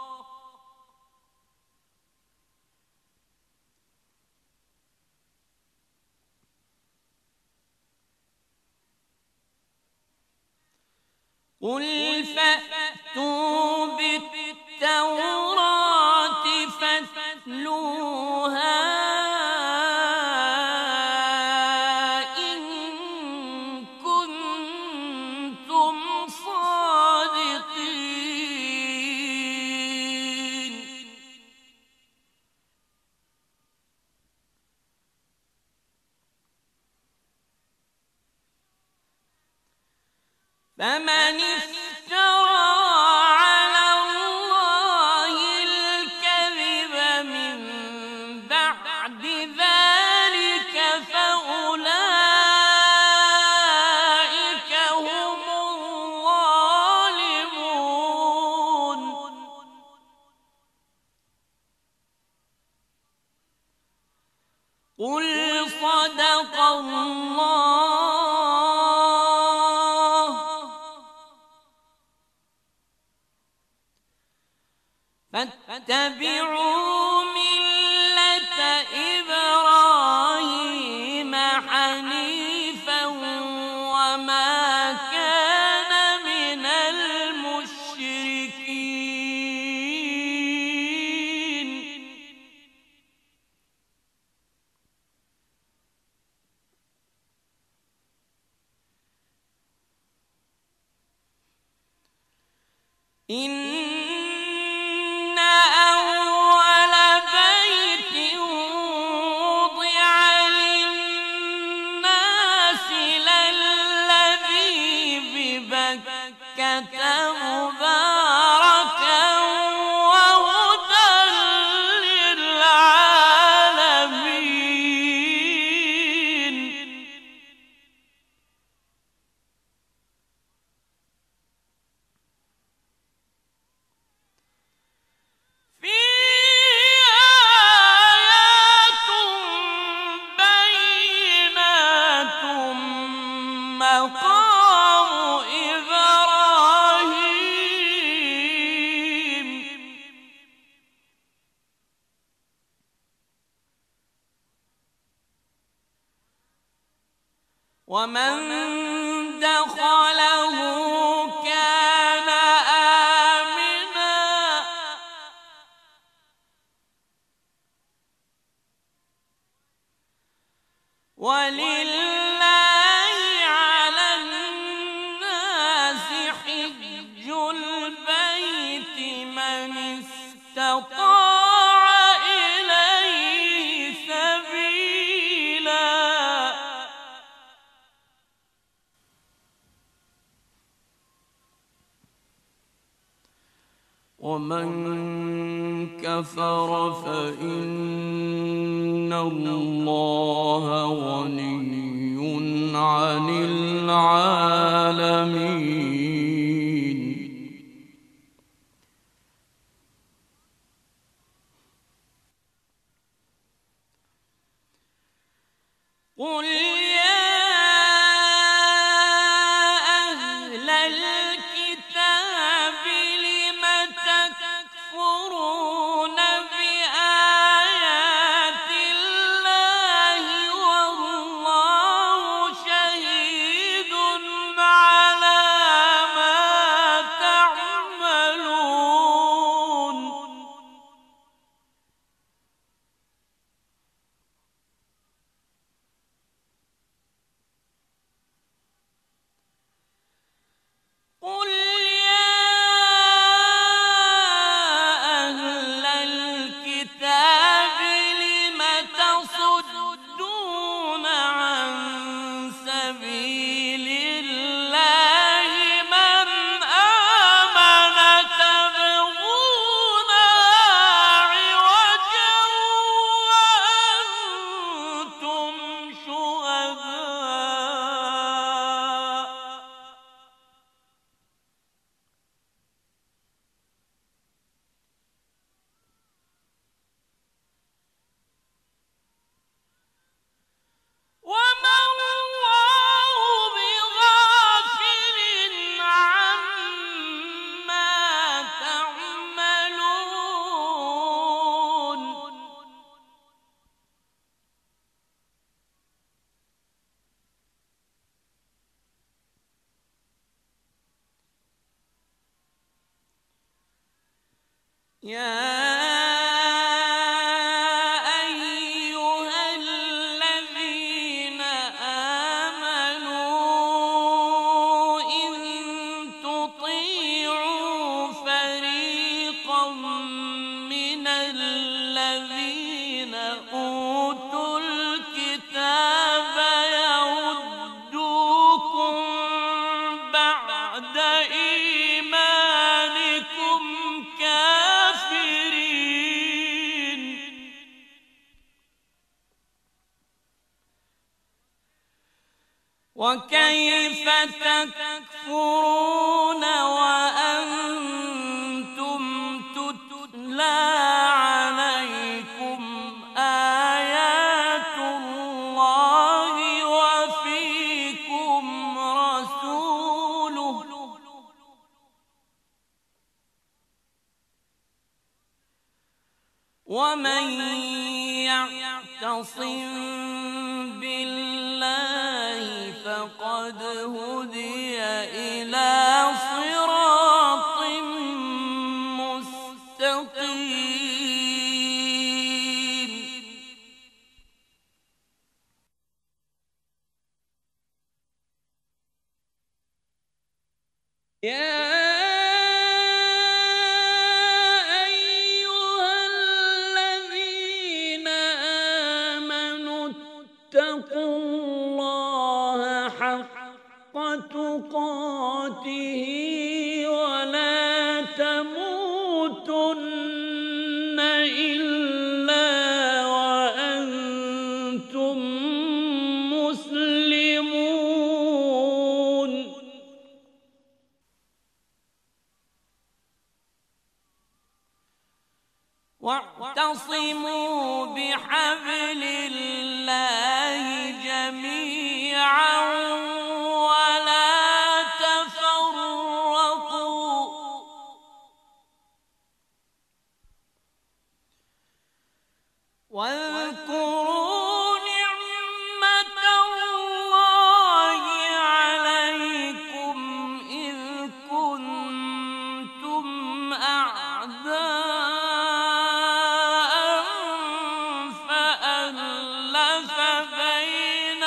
قل فأتوا بالتوراة فاتلوها إن كنتم صادقين فمن افترى على الله الكذب من بعد ذلك فأولئك هم الظالمون قل فاتبعوا ملة إبراهيم حنيفا وما كان من المشركين. إن أول بيت وضع للناس للذي ببكة مباركا وهدى للعالمين. فيه آيات بينات مقام إبراهيم. ومن دخله كان آمنا ولله على الناس حج البيت من استطاع إليه سبيلا. ومن كفر فإن الله غني عن العالمين. قل يا أهل الكتاب لم تكفرون بآيات الله والله شهيد على ما تعملون. قل يا أهل الكتاب لم تصدون عن سبيل الله من آمن تبغونها عوجا وأنتم شهداء. وما الله بغافل عما تعملون. يا أيها الذين آمنوا إن تطيعوا فريقا من الذين أوتوا الكتاب يردوكم بعد إيمانكم كافرين. وكيف تكفرون وأنتم تتلى عليكم آيات الله وفيكم رسوله ومن يعتصم بالله فقد هدي إلى صراط مستقيم. تقاته ولا تموتن إلا وأنتم مسلمون. واعتصموا بحبل الله جميعا واذكروا نعمة الله عليكم إذ كنتم أعداء فألف بين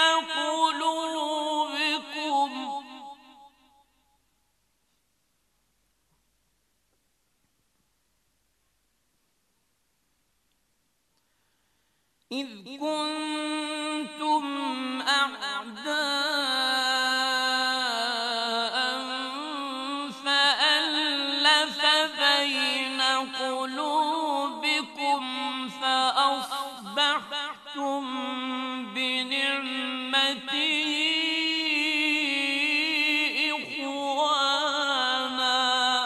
قلوبكم فأصبحتم بنعمته إخوانا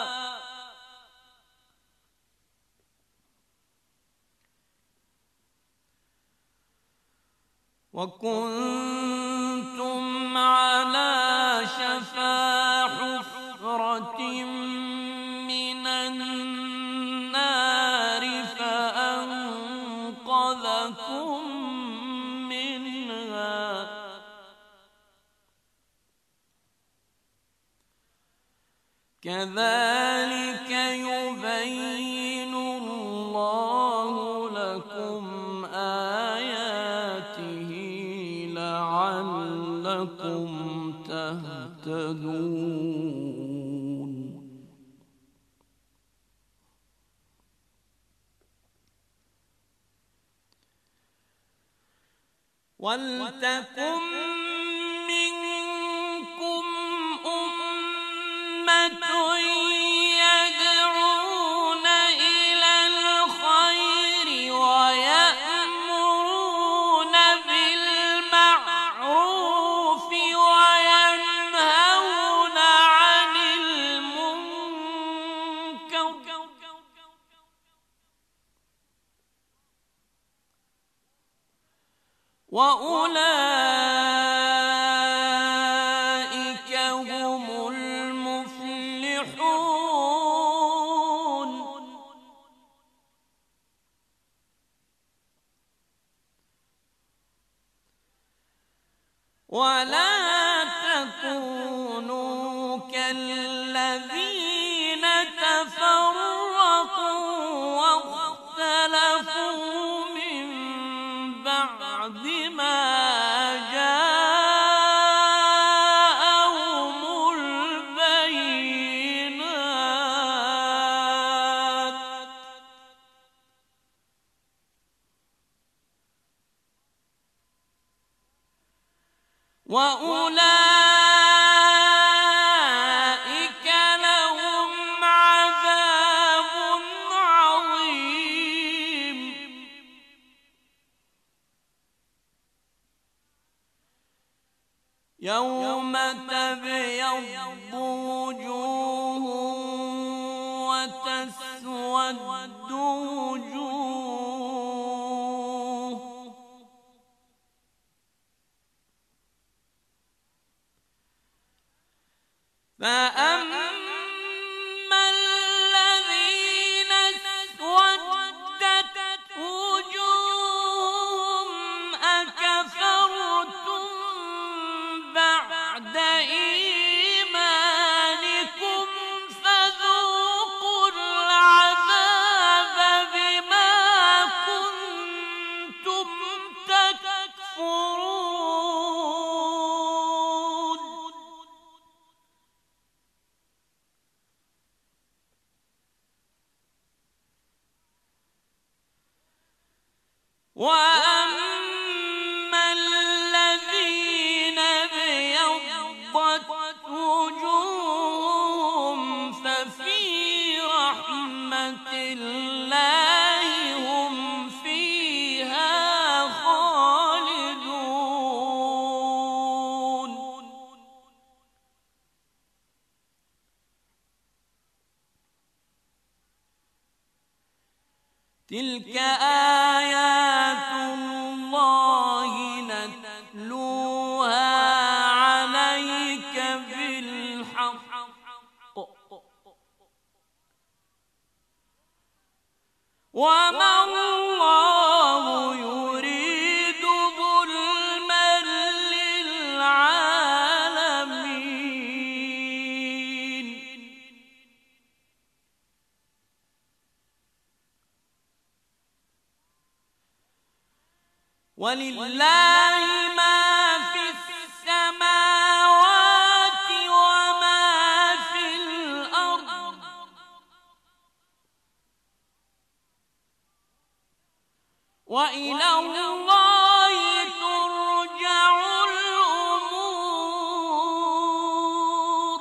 وكنتم على شفا حفرة من النار فأنقذكم منها كذلك يبين الله لكم آياته لعلكم تهتدون. ولتكن منكم أمة يدعون إلى الخير ويأمرون بالمعروف وينهون عن المنكر وأولئك هم المفلحون. ولا تكونوا كالذين تفرقوا واختلفوا من بعد ما جاءهم البينات وأولئك لهم عذاب عظيم. يوم تبيض وجوه وتسود وجوه فأما الذين اسودت تلك آيات الله نتلوها عليك بالحق وما الله يريد ظلما للعالمين ولله ما في السماوات وما في الأرض وإلى الله ترجع الأمور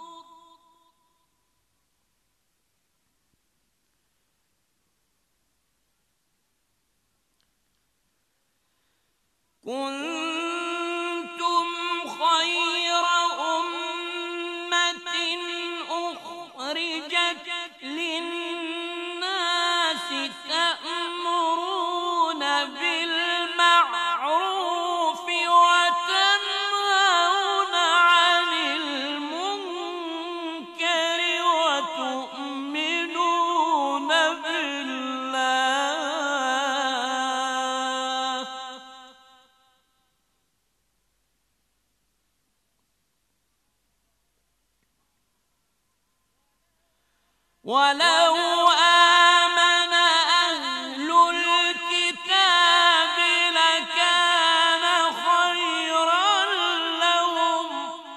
كنتم خير أمة أخرجت للناس تأمرون بالمعروف وتنهون عن المنكر وتؤمنون بالله ولو آمن أهل الكتاب لكان خيرا لهم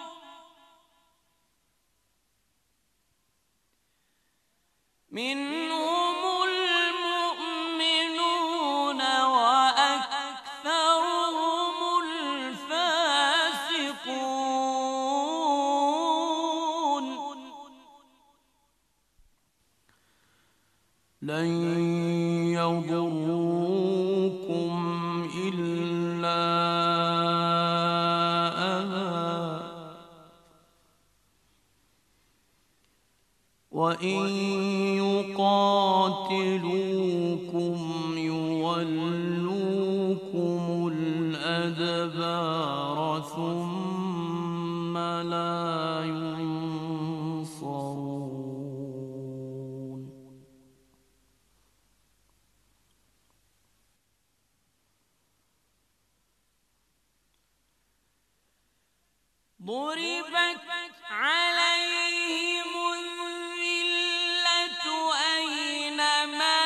منهم المؤمنون وأكثرهم الفاسقون لن يضروكم إلا أذى وإن يقاتلوكم يولوكم الأدبار ثم لا ينصرون ضربت عليهم الذلة أينما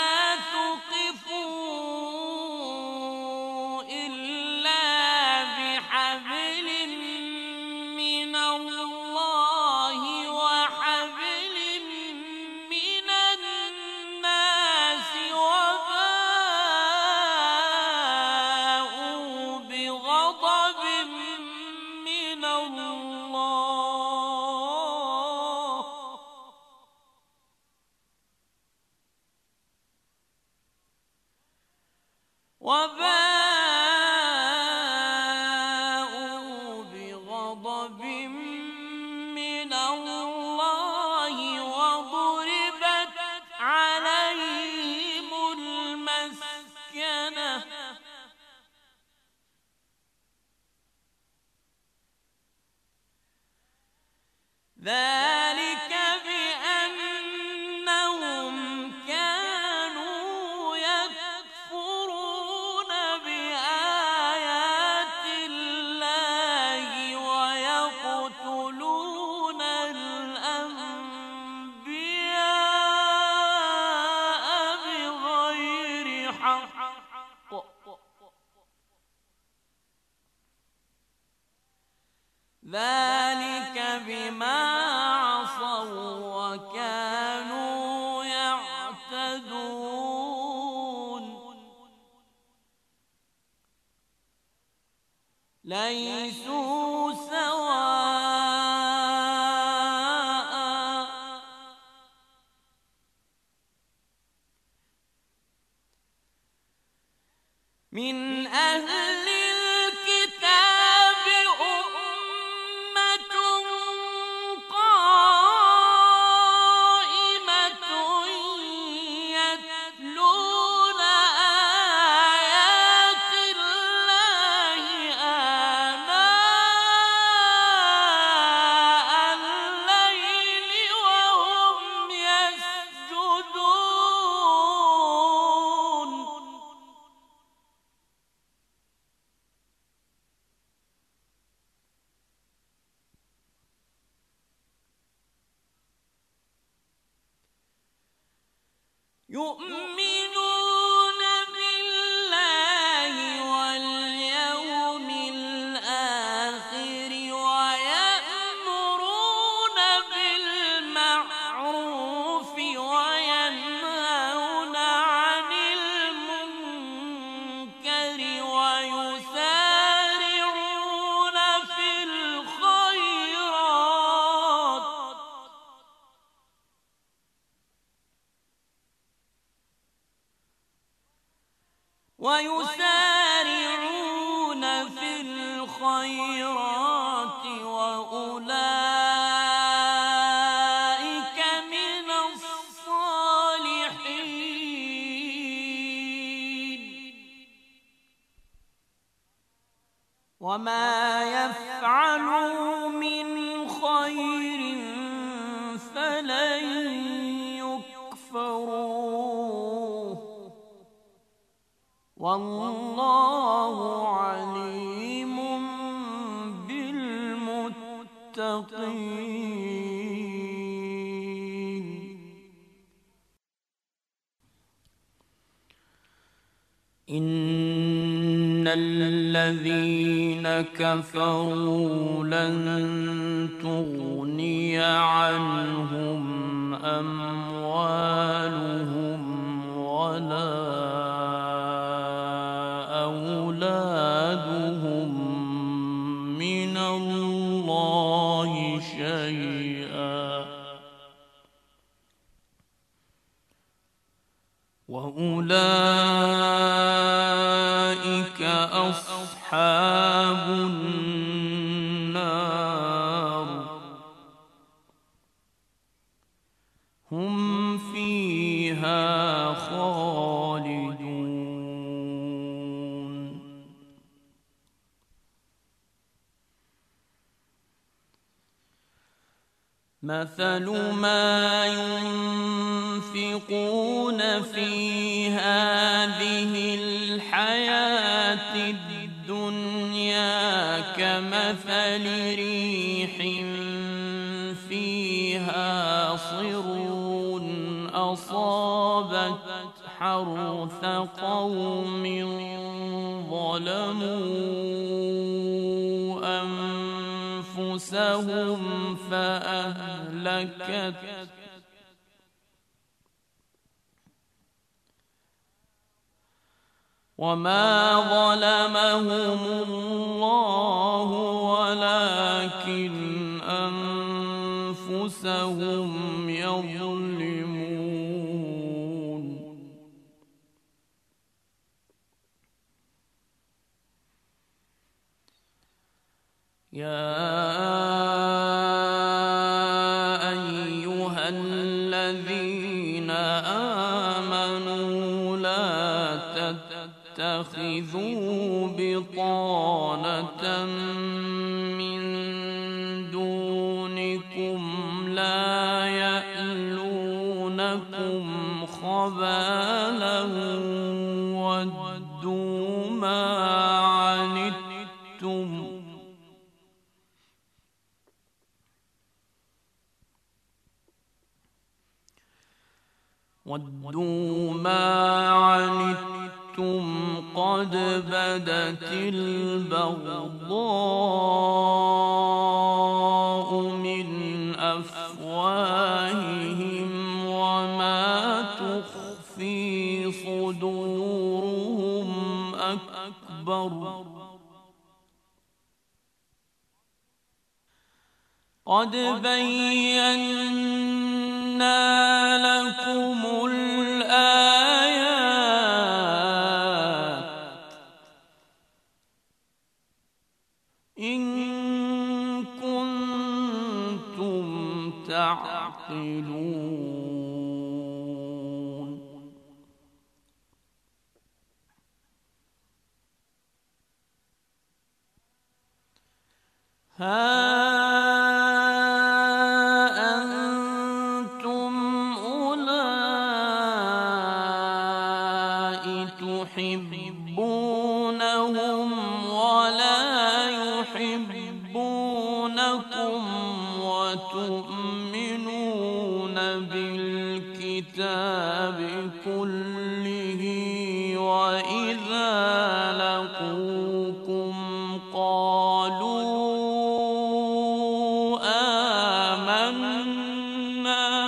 ثقفوا إلا بحبل من الله وحبل من الناس وباءوا بغضب من الله وضربت عليهم المسكنة ذلك بأنهم كانوا يكفرون بآيات الله ويقتلون الأنبياء بغير حق ذلك بما عصوا وكانوا يعتدون ليسوا سواء من أهل الكتاب أمة قائمة يتلون يؤمنون بالله واليوم الآخر ويأمرون بالمعروف وينهون عن المنكر ويسارعون في الخيرات وأولئك من الصالحين وما يفعلوا من خير فلن يكفروه والله عليم بالمتقين. إن الذين كفروا لن تغني عنهم أموالهم ولا أولادهم من الله شيئا وأولئك أصحاب النار هم فيها خالدون. مثل ما ينفقون في هذه الحياة الدنيا كمثل ريح فيها صر أصابت حرث قوم ظلموا أنفسهم فأهلكت وما ظلمهم الله ولكن أنفسهم يظلمون. يا أيها الذين آمنوا لا تتخذوا بطانة من دونكم لا يألونكم خبالا ودوا ما عنتم قد بدت البغضاء من أفواههم وما تخفي صدورهم أكبر قد بينا لكم الآيات إن كنتم تعقلون. تحبونهم ولا يحبونكم وتؤمنون بالله الكتاب كله وإذا لقوكم قالوا آمنا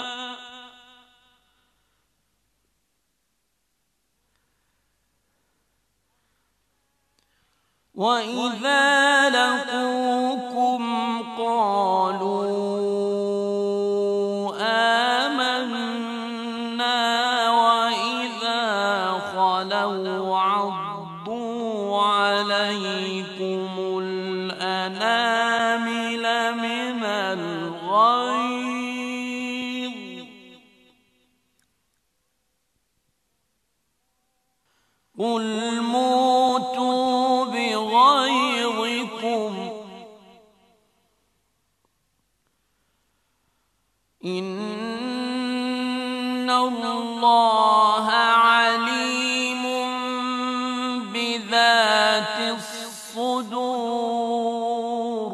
وإذا لقوكم قالوا آمنا وإذا خلوا عضوا عليكم الأنامل من الغيظ قل موتوا بغيظكم إن الله عليم بذات الصدور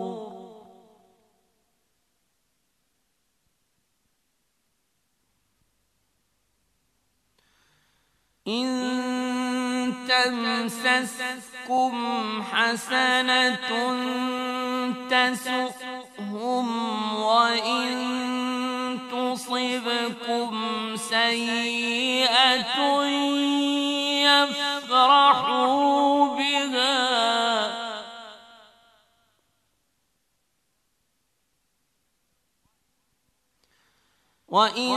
إن تمسسكم حسنة تسؤهم وإن تصبكم سيئة يفرحوا بها وإن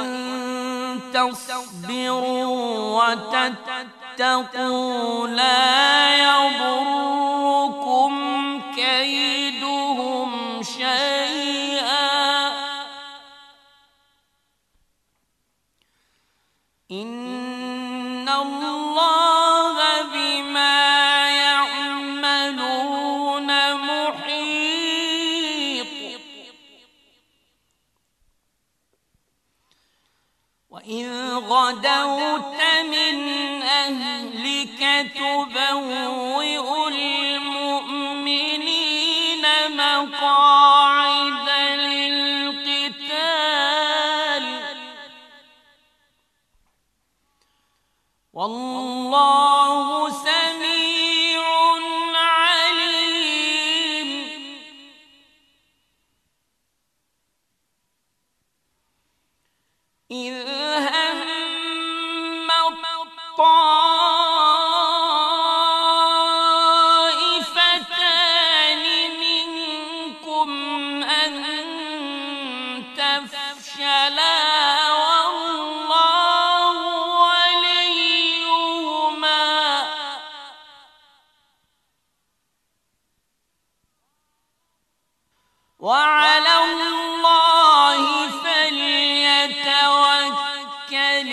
تصبروا وتتقوا لا يضركم كيدهم شيئا إن الله بما يعملون محيط وإذ غدوت من أهلك تبوئ المؤمنين مقاعد للقتال والله سميع عليم إذ هم الطائفتان منكم أن تفشلا والله وليهما وعلى الله فليتوكل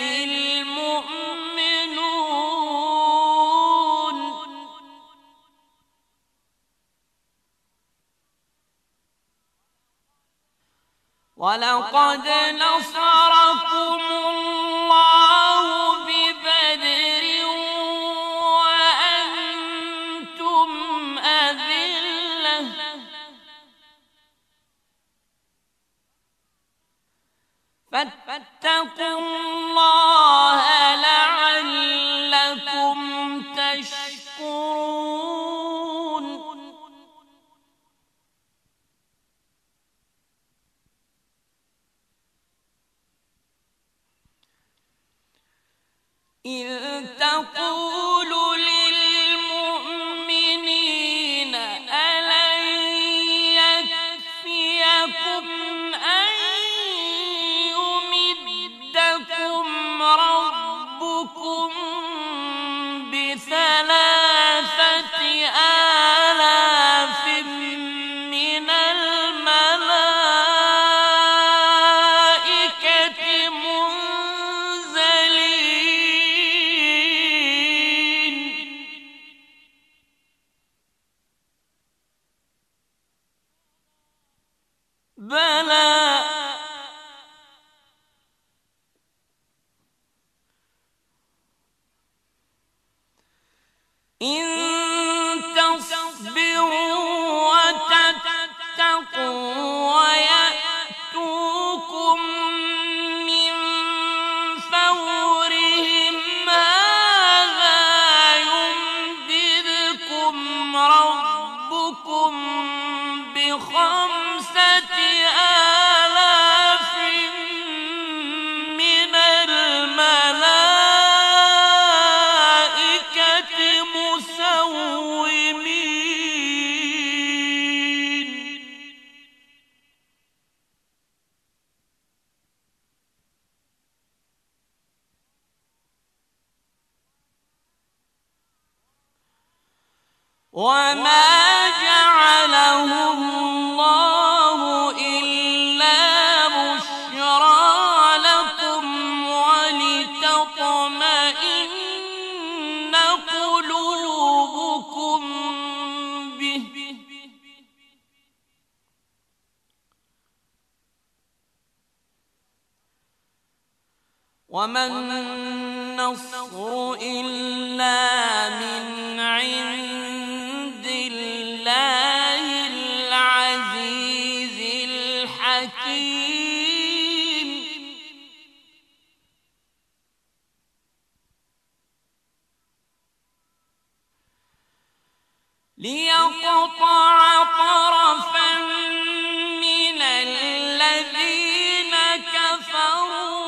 المؤمنون ولقد نصركم الله ببدر وأنتم أذلة فاتقوا الله لعلكم تشكرون إذ تقول للمؤمنين ألن يكفيكم أن يمدكم ربكم بثلاثة آلاف من الملائكة منزلين وما جعله الله إلا بشرى لكم ولتطمئن قلوبكم به وما النصر إلا من عند الله العزيز الحكيم ليقطع طرفا من الذين كفروا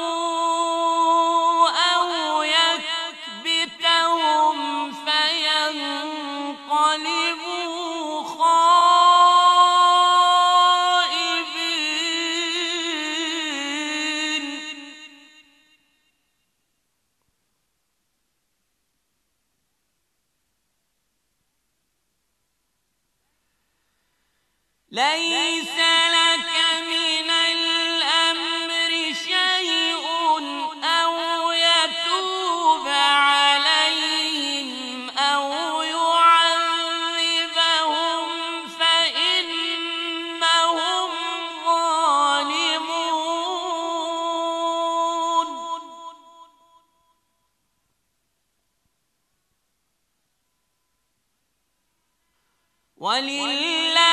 ليس لك من الأمر شيء أو يتوب عليهم أو يعذبهم فإنهم ظالمون ولله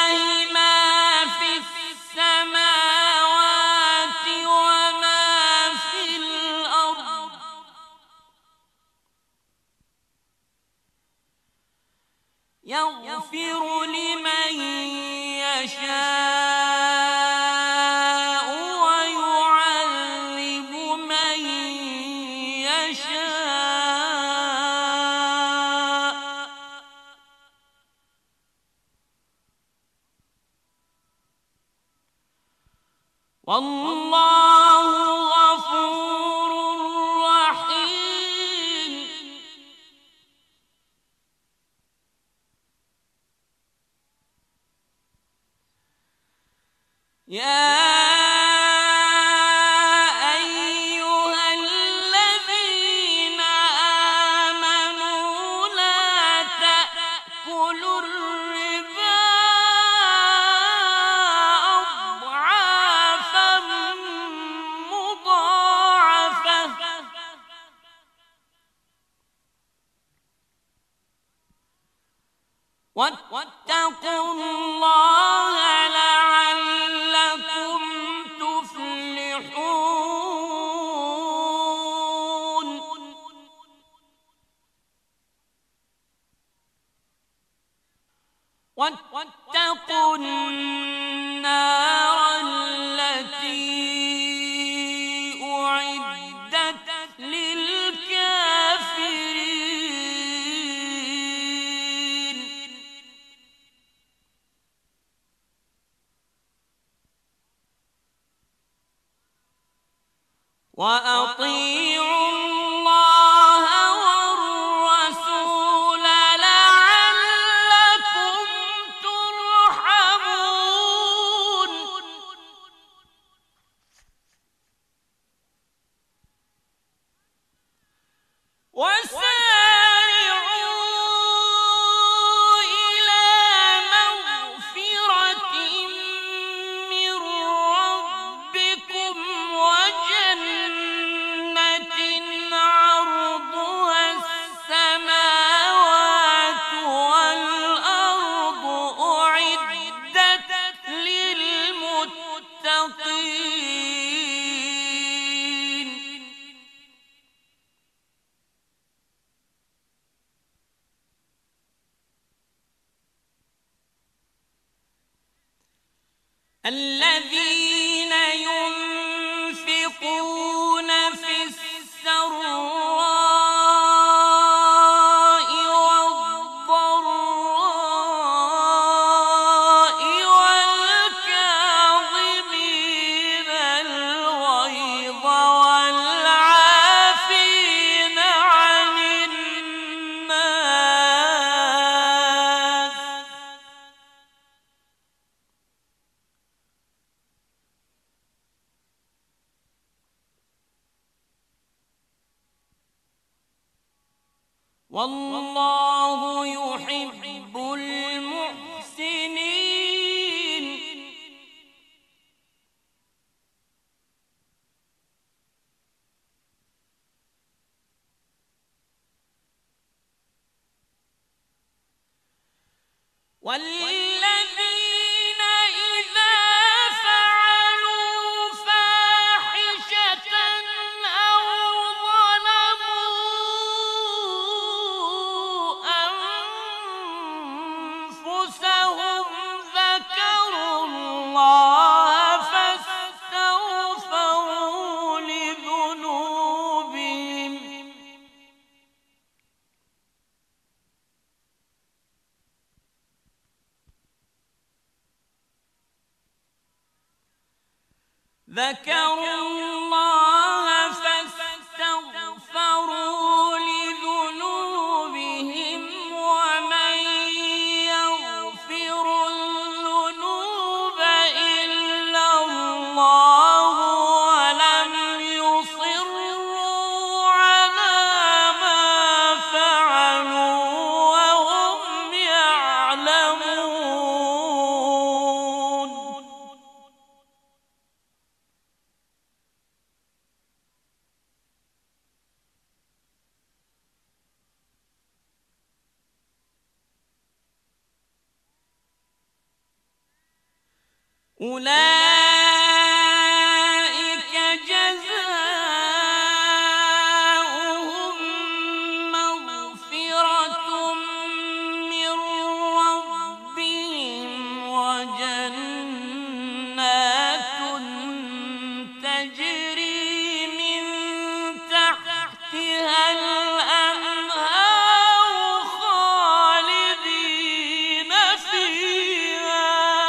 يغفر لمن يشاء ويعذب من يشاء والله غفور رحيم يا أيها الذين آمنوا لا تأكلوا الربا أضعافا مضاعفة واتقوا الله لعلكم تفلحون واتقوا النار التي أعدت للكافرين وأطيعوا الله والرسول لعلكم ترحمون وسارعوا إلى مغفرة من ربكم وجنة عرضها السماوات والأرض أعدت للمتقين الذين ينفقون في السراء والضراء والكاظمين الغيظ والعافين عن الناس والله يحب المحسنين. والذين إذا فعلوا فاحشة أو ظلموا أنفسهم ذكروا الله فاستغفروا لذنوبهم ومن يغفر الذنوب إلا الله ولم يصروا على ما فعلوا وهم يعلمون. أولئك جزاؤهم مغفرة من ربهم وجنات تجري من تحتها الأنهار خالدين فيها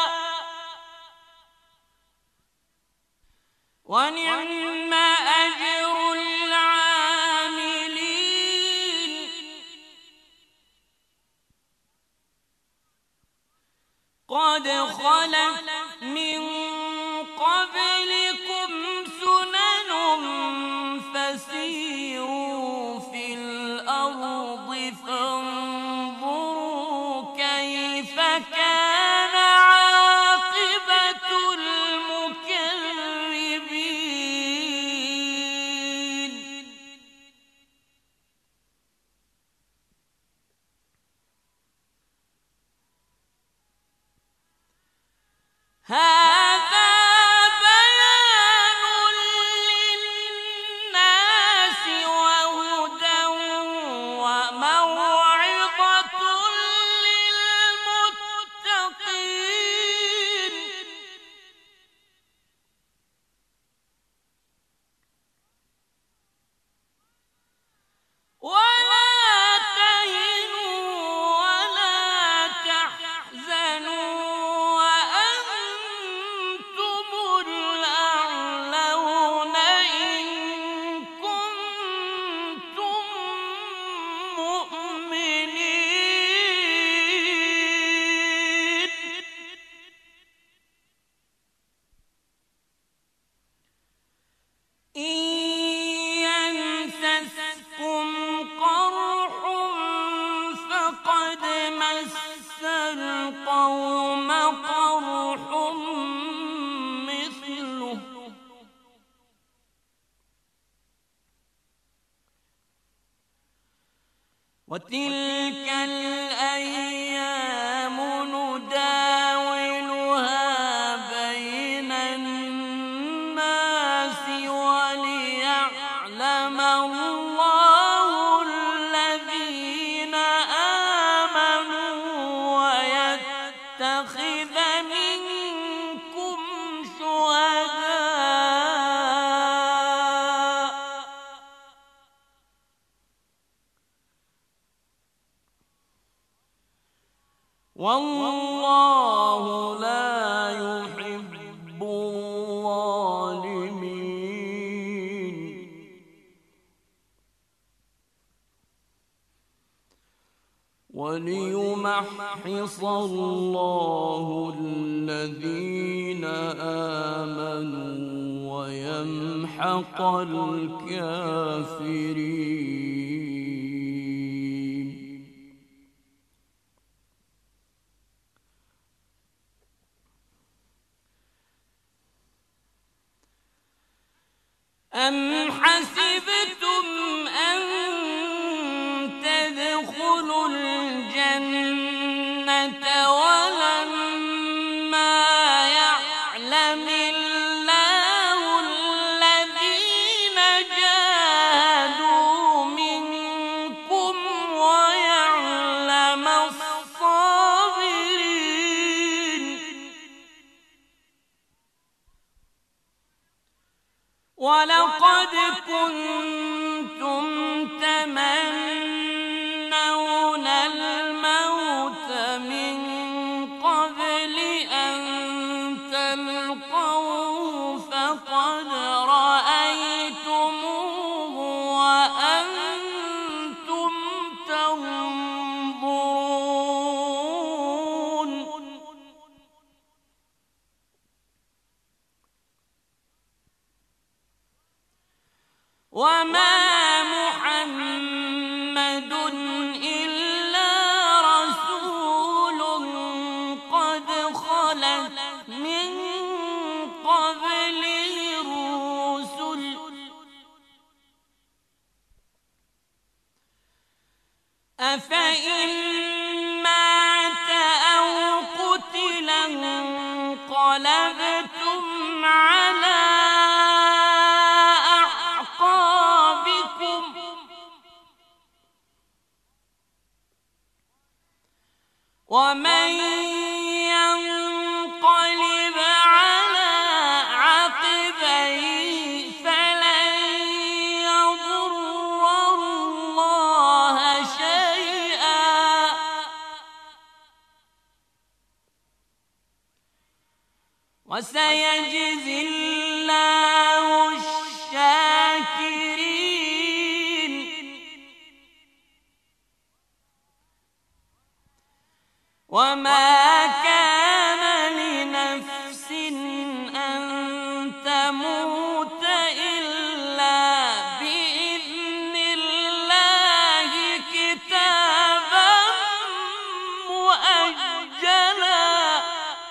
ونعم أجر العاملين. قد خلت من قبلكم سنن فسيروا في الأرض فانظروا كيف كان عاقبة المكذبين. هذا بيان للناس وهدى وموعظة للمتقين. ولا تهنوا ولا تحزنوا وأنتم الأعلون إن كنتم مؤمنين. إن يمسسكم قرح فقد مس القوم قرح مثله وتلك الأيام نداولها بين الناس وليعلم الله الذين آمنوا ويتخذ منكم شهداء والله لا يحب الظالمين. وليمحص الله الذين آمنوا ويمحق الكافرين. أم حسبتم أن تدخلوا الجنة ولما يعلم الله الذين جاهدوا منكم ويعلم الصابرين ولقد كنتم تمنون الموت من قبل أن تلقوه فقد رأيتموه وأنتم تنظرون وما محمد إلا رسول قد خلت من قبله الرسل أفإن مات أو قتل انقلبتم على أعقابكم ومن ينقلب على عقبيه فلن يضر الله شيئا وسيجزي الله الشاكرين وما كان لنفس أن تموت إلا بإذن الله كتابا مؤجلا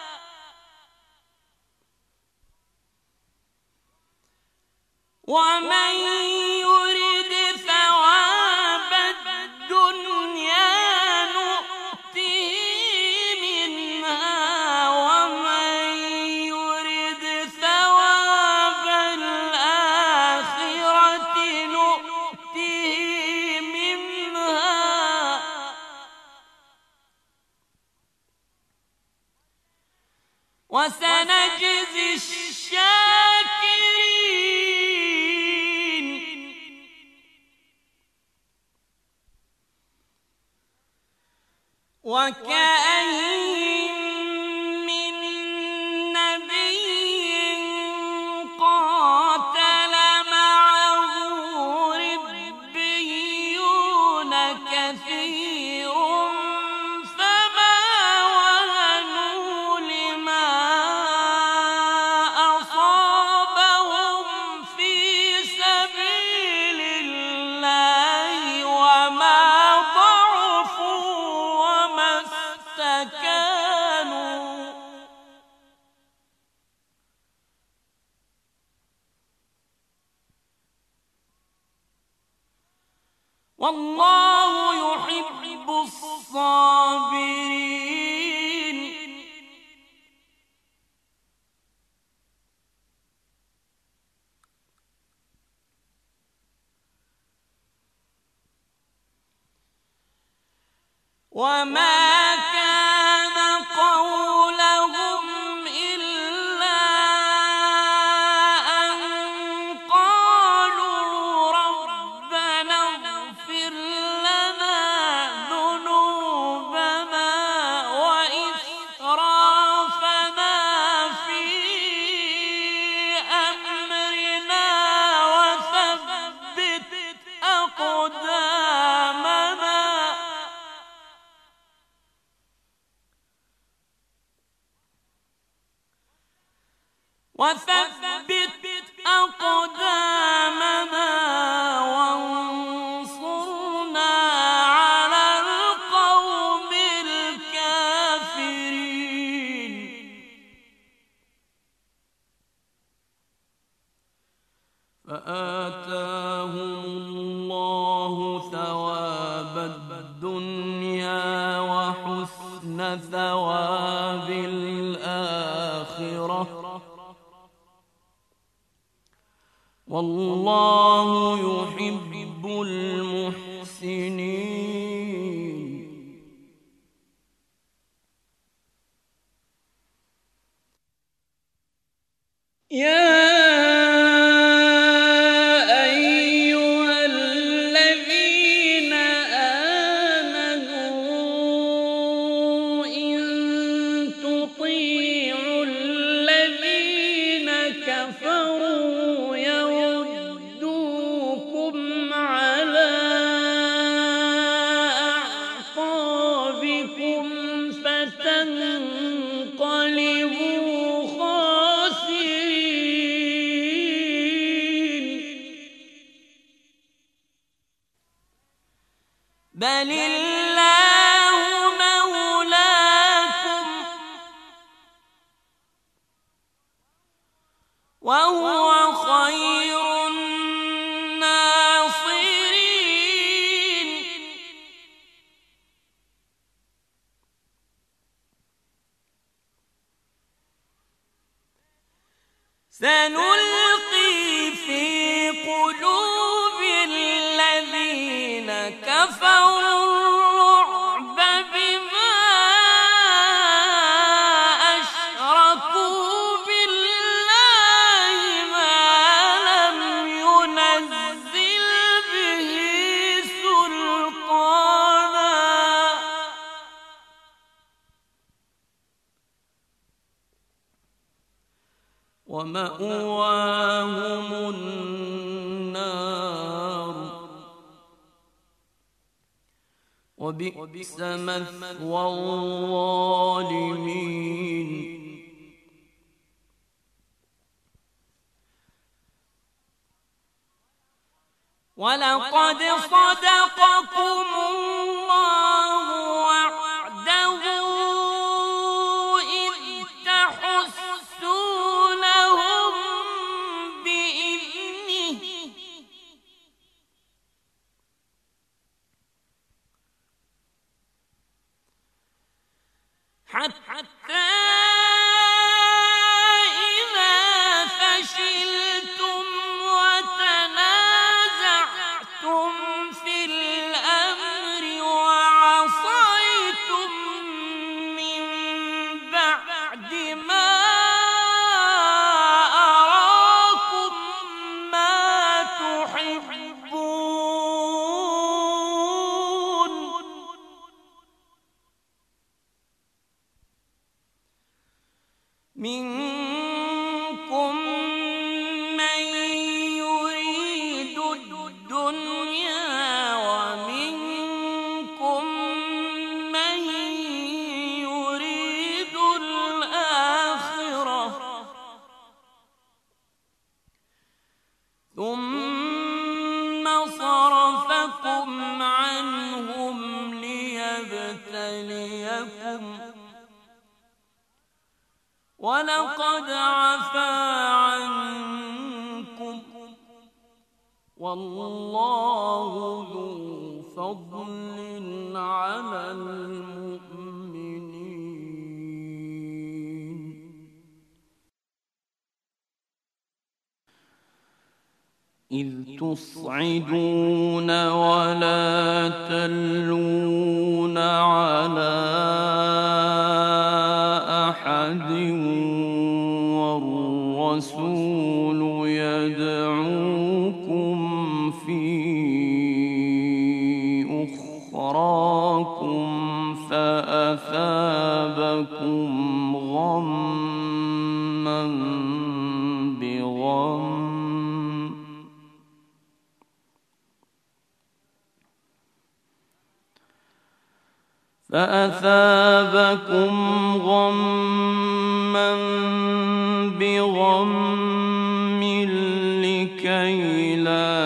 ومن يرد ثواب الدنيا نؤته منها ومن يرد ثواب الآخرة نؤته منها وسنجزي الشاكرين وكأين من نبي قاتل معه ربيون كثير فما وهنوا لما أصابهم في سبيل الله وما ضعفوا وما استكانوا والله يحب الصابرين وما كان قولهم إلا أن قالوا ربنا اغفر لنا ذنوبنا وإسرافنا في أمرنا وثبت أقدامنا والله يحب المحسنين. يا بل الله مولاكم وهو خير الناصرين. سنلقي في قلوب الذين كفروا الرعب بما أشركوا بالله ما لم ينزل به سلطانا ومأواهم النار وبئس مثوى الظالمين. ولقد صدقكم الله وعده إذ تحسونهم بإذنه حتى إذا فشلتم وتنازعتم في الأمر وعصيتم من بعد ما أراكم ما تحبون منكم من يريد الدنيا ومنكم من يريد الآخرة ثم صرفكم عنهم ليبتليكم ولقد عفا عنكم والله ذو فضل على المؤمنين. إذ تصعدون ولا تلون على أحد والرسول يدعوكم في أخراكم فأثابكم غمّا بغم لكي لا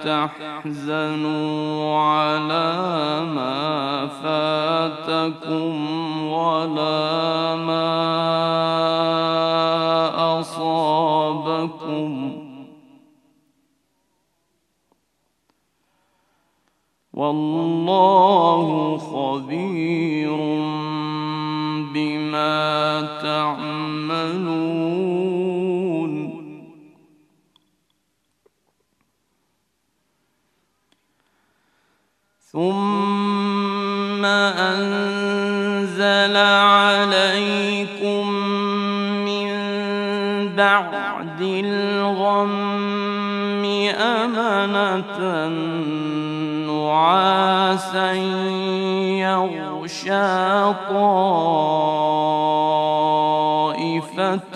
تحزنوا على ما فاتكم ولا ما أصابكم والله خبير بما تعملون. ثم أنزل عليكم من بعد الغم أمنة نعاسا يغشى طائفة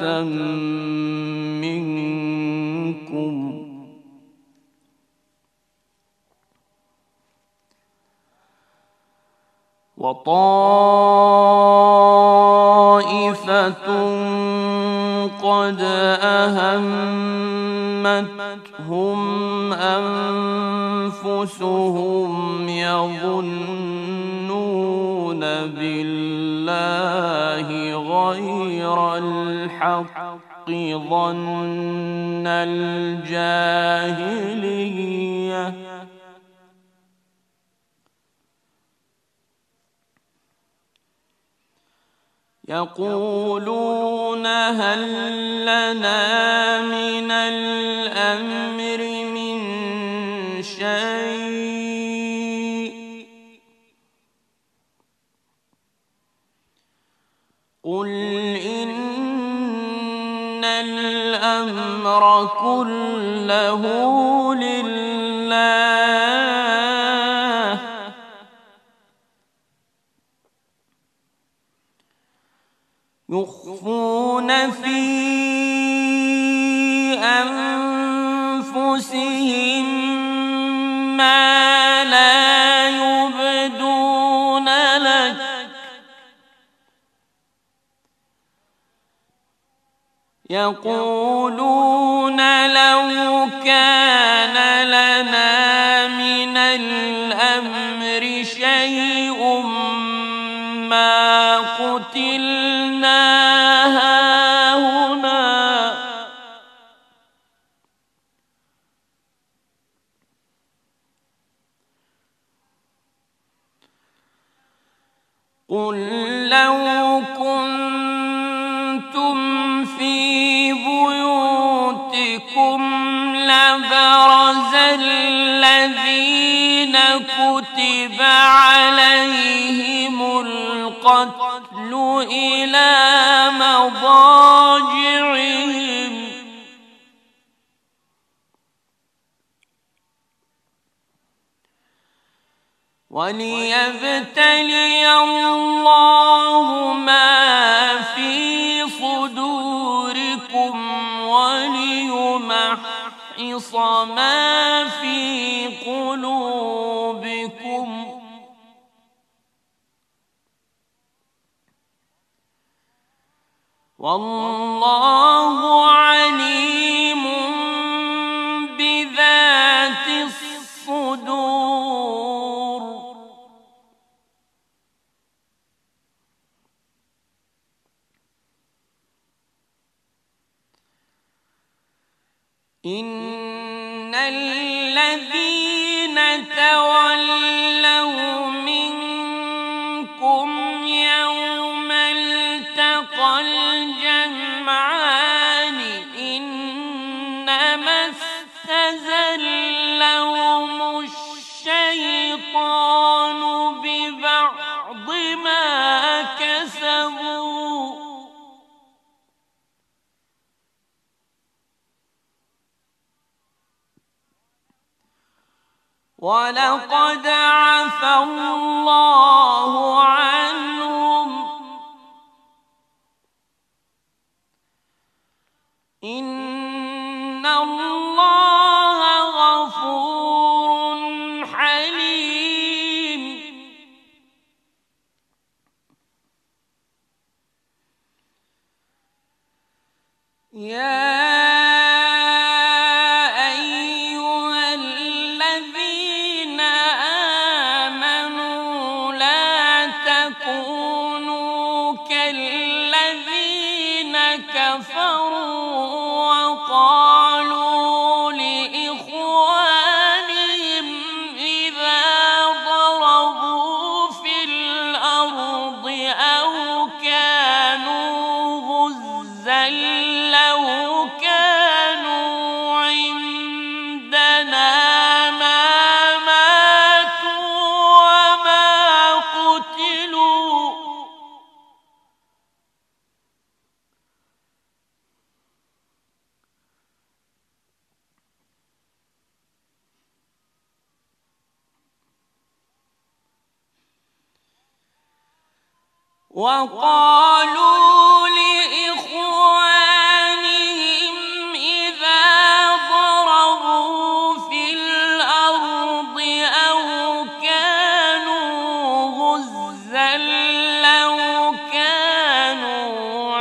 منكم وطائفة قد أهمتهم أنفسهم يظنون بالله غير الحق ظن الجاهلية يقولون هل لنا من الأمر من شيء قل إن الأمر كله لله يخفون في أنفسهم ما لا يبدون لك يقولون لو كان لنا من الأمر شيء ما قتلنا هاهنا قل لو كنتم في بيوتكم لبرز الذين كتب عليهم القتل إلى مضاجعهم وليبتلي الله ما في صدوركم وليمحص ما في قلوبكم والله عليم بذات الصدور إن الذين تولوا منكم يوم التقى الجمعان إنما استزلهم الشيطان ببعض ما كسبوا ولقد عفا الله عنهم إن الله غفور حليم يا وقالوا لإخوانهم إذا ضربوا في الأرض أو كانوا غزا لو وقالوا لإخوانهم إذا ضربوا في الأرض أو كانوا غزا لو كانوا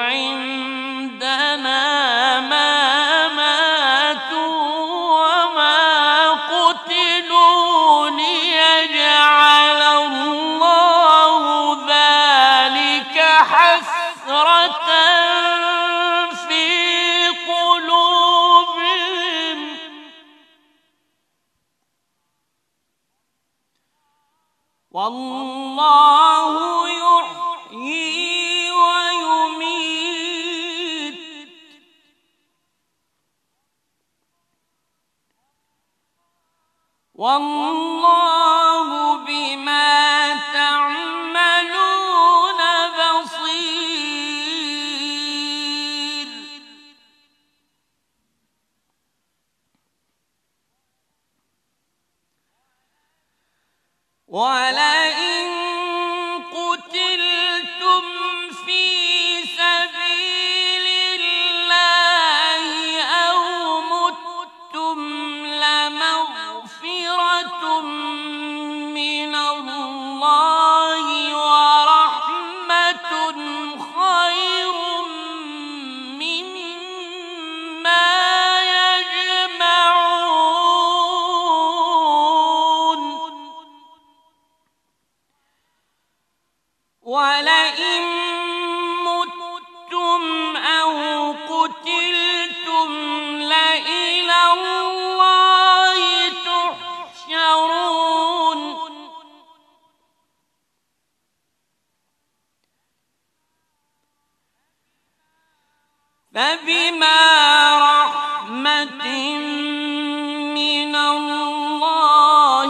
عندنا ما ماتوا وما قتلوا ليجعل الله ذلك حسرة في قلوبهم والله يحيي ويميت والله بما تعملون بصير ولئن قتلتم في سبيل الله أو متم لمغفرة من الله ورحمة خير مما يجمعون ولئن متم أو قتلتم لإلى الله تحشرون فبما رحمة من الله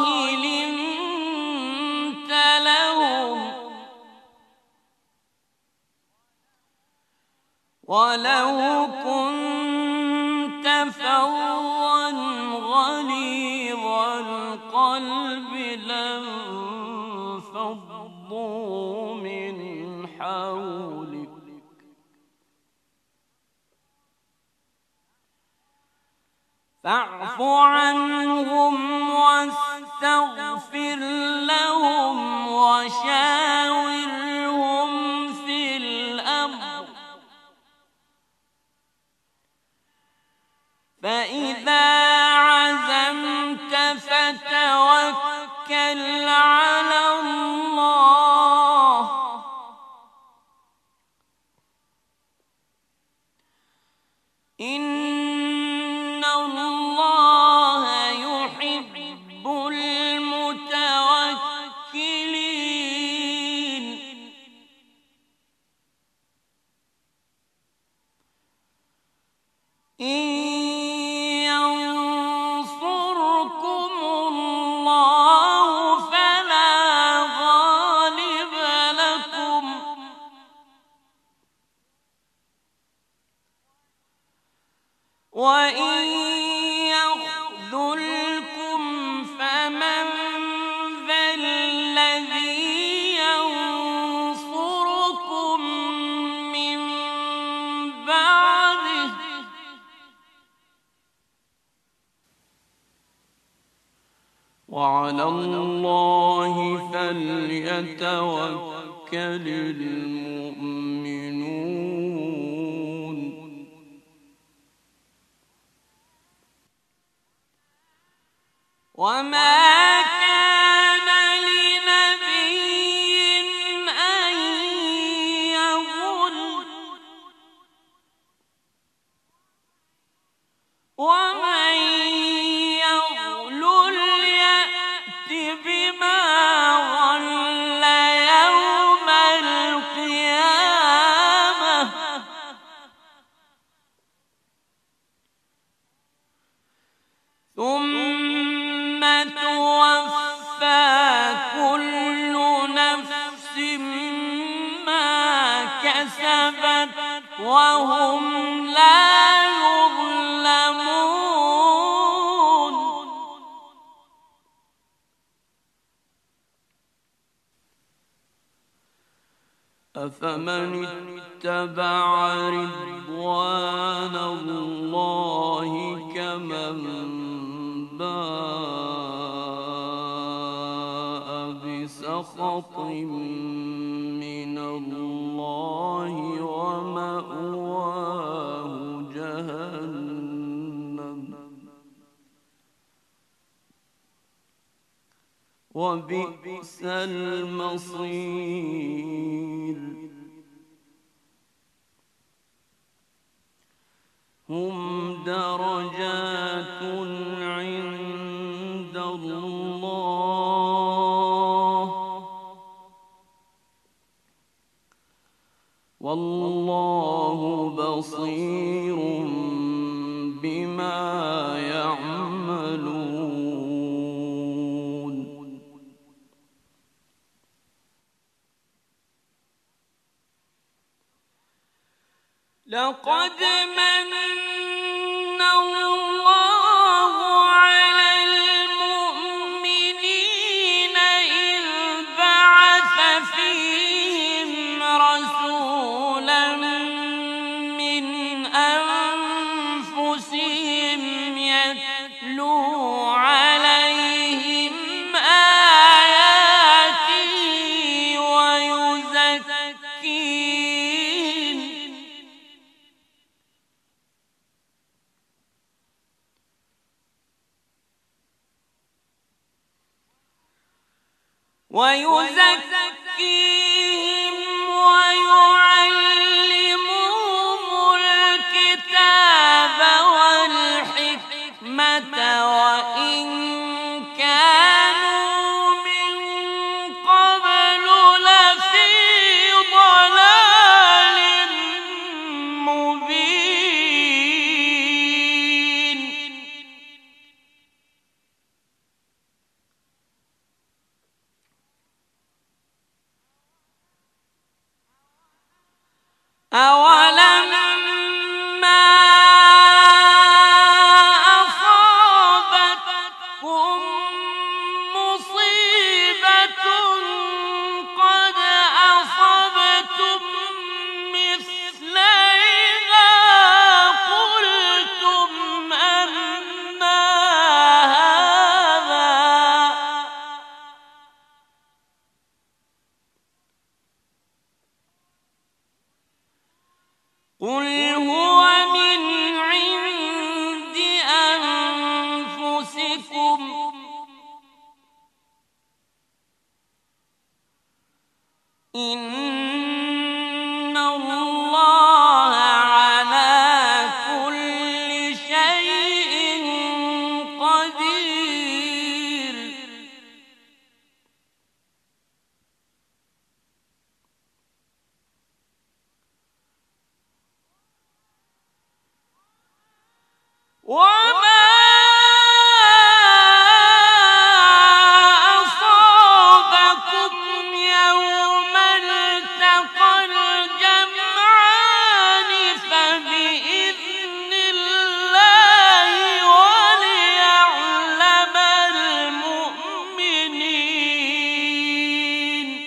لنت لهم ولو كنت فظا غليظ القلب لانفضوا من حولك فاعف عنهم واستغفر لهم وشاورهم في الأمر فإذا عزمت فتوكل على الله إن الله يحب المتوكلين إن ينصركم الله فلا غالب لكم وإن يخذلكم فمن ذا الذي ينصركم من بعده وعلى الله فليتوكل المؤمنون وما كان لنبي أن يغل ومن يغلل يأت بما غل يوم القيامة ثم توفى كل نفس ما كسبت وهم لا يظلمون أفمن اتبع رضوان الله كمن باء بسخط من الله ومأواه جهنم وبئس المصير هم درجات عند الله والله بصير بما يعملون لقد من الله على المؤمنين إذ بعث فيهم رسولا من أنفسهم يتلو عليهم آياته ويزكيهم ويعلمهم الكتاب والحكمة وإن كانوا من قبل لفي ضلال مبين أولما أصابتكم مصيبة قد أصبتم مثليها قلتم أنى هذا قل هو من عند أنفسكم إن الله على كل شيء قدير وما أصابكم يوم التقى الجمعان فبإذن الله وليعلم المؤمنين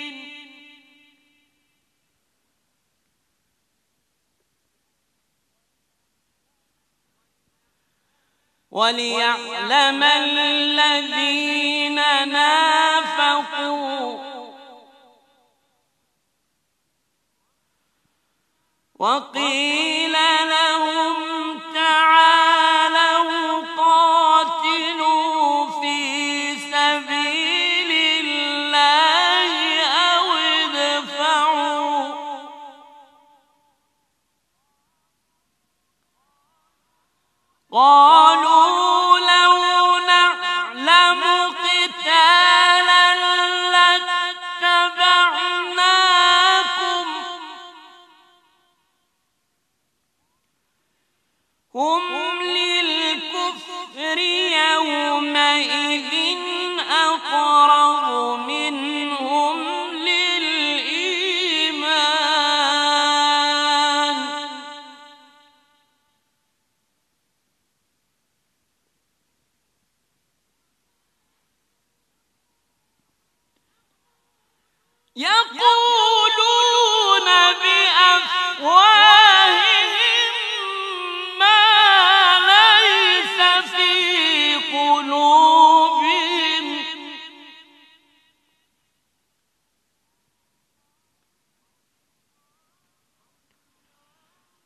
وليعلم الذين نافقوا وقيل لهم تعالوا قاتلوا في سبيل الله أو ادفعوا قالوا لو نعلم قتالا لاتبعناكم هم للكفر يومئذ أقرب منهم للإيمان يقولون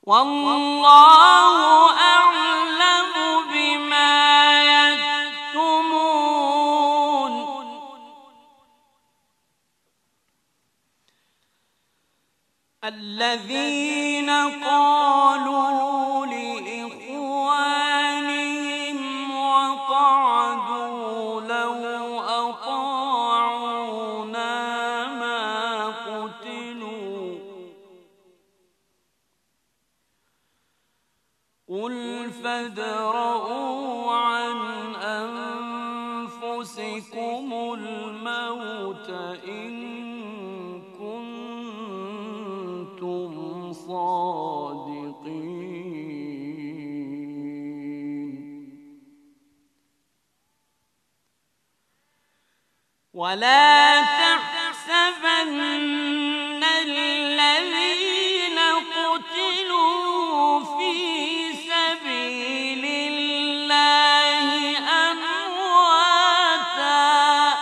والله أعلم بما يكتمون الذين قالوا لإخوانهم وقعدوا لو أطاعونا ما قتلوا قل فادرءوا عن أنفسكم الموت إن كنتم صادقين ولا تحسبن الذين قتلوا في سبيل الله أمواتا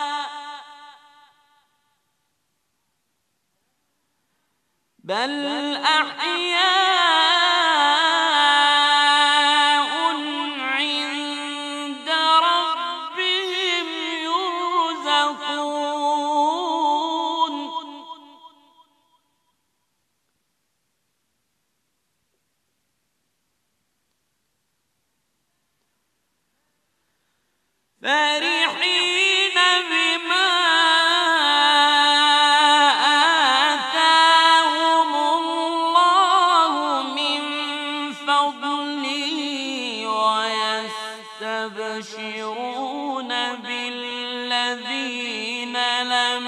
بل أحياء عند ربهم يرزقون فرحين بما آتاهم الله من فضله ويستبشرون بالذين لم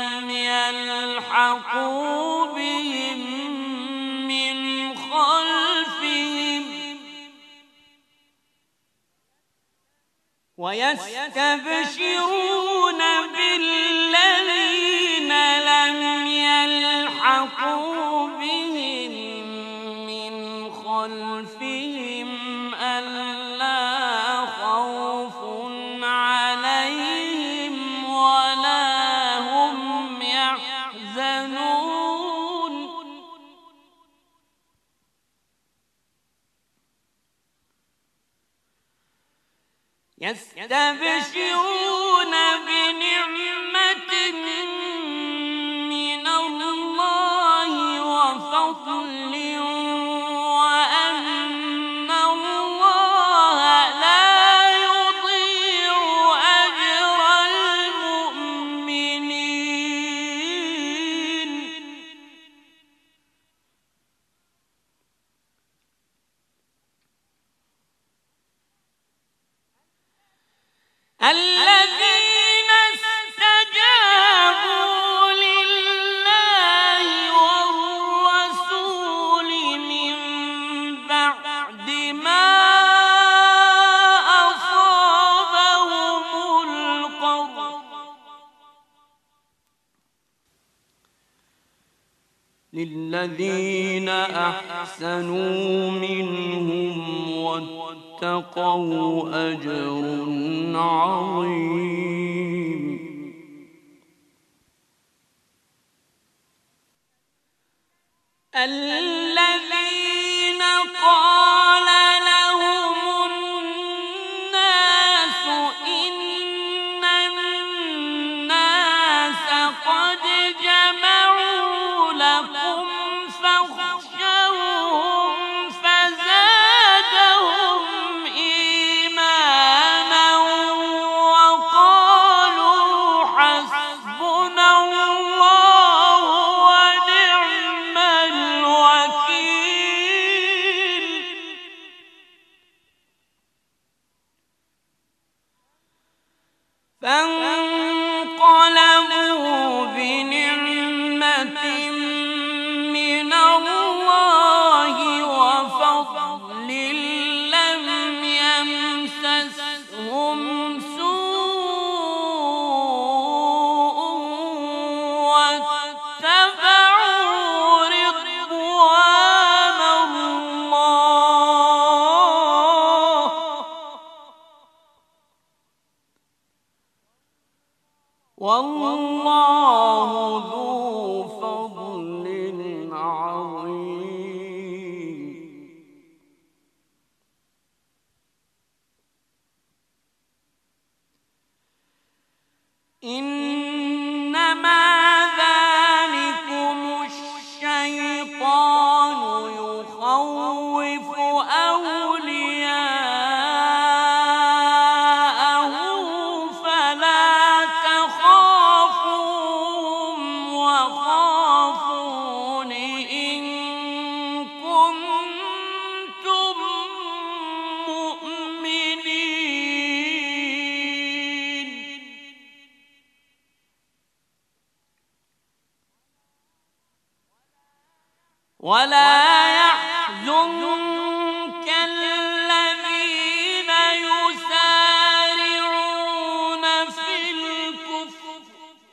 يلحقوا بهم من خلفهم ويستبشرون بالذين لم يلحقوا بهم من خلفهم ألا خوف عليهم ولا هم يحزنون يستبشرون بنعمة من الله وفضل وأن الله لا يضيع أجر المؤمنين الذين استجابوا لله والرسول من بعد ما أصابهم القرح للذين أحسنوا منهم واتقوا أجر عظيم الذين قال لهم الناس إن الناس قد جمعوا لكم فاخشوهم فزادهم إيمانا وقالوا حسبنا الله ونعم الوكيل فانقلبوا بنعمة من الله وفضل لم يمسسهم سوء واتبعوا رضوان الله والله ذو فضل عظيم إنما ذلكم الشيطان يخوف أولياءه فلا تخافوهم وخافون إن كنتم مؤمنين. ولا يحزنك الذين يسارعون في الكفر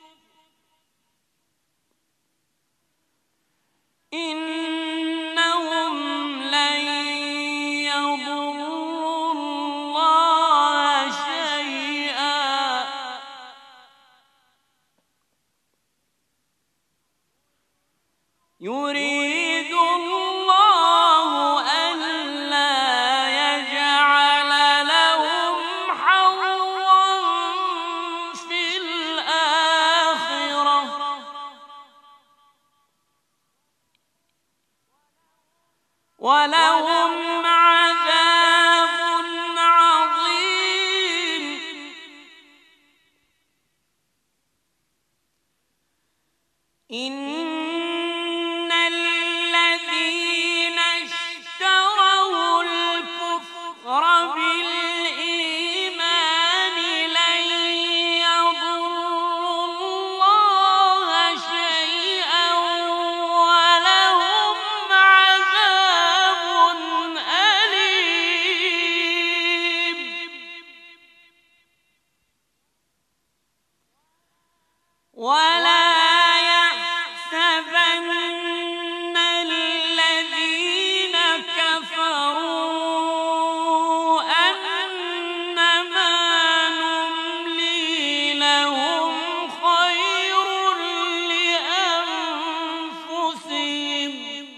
إنهم لن يضروا الله شيئا يريد الله ألا يجعل لهم حظا في الآخرة ولهم عذاب عظيم. إن الذين اشتروا الكفر بالإيمان لن يضروا الله شيئا ولهم عذاب أليم. ولا يحسبن الذين كفروا أنما نملي لهم خير لأنفسهم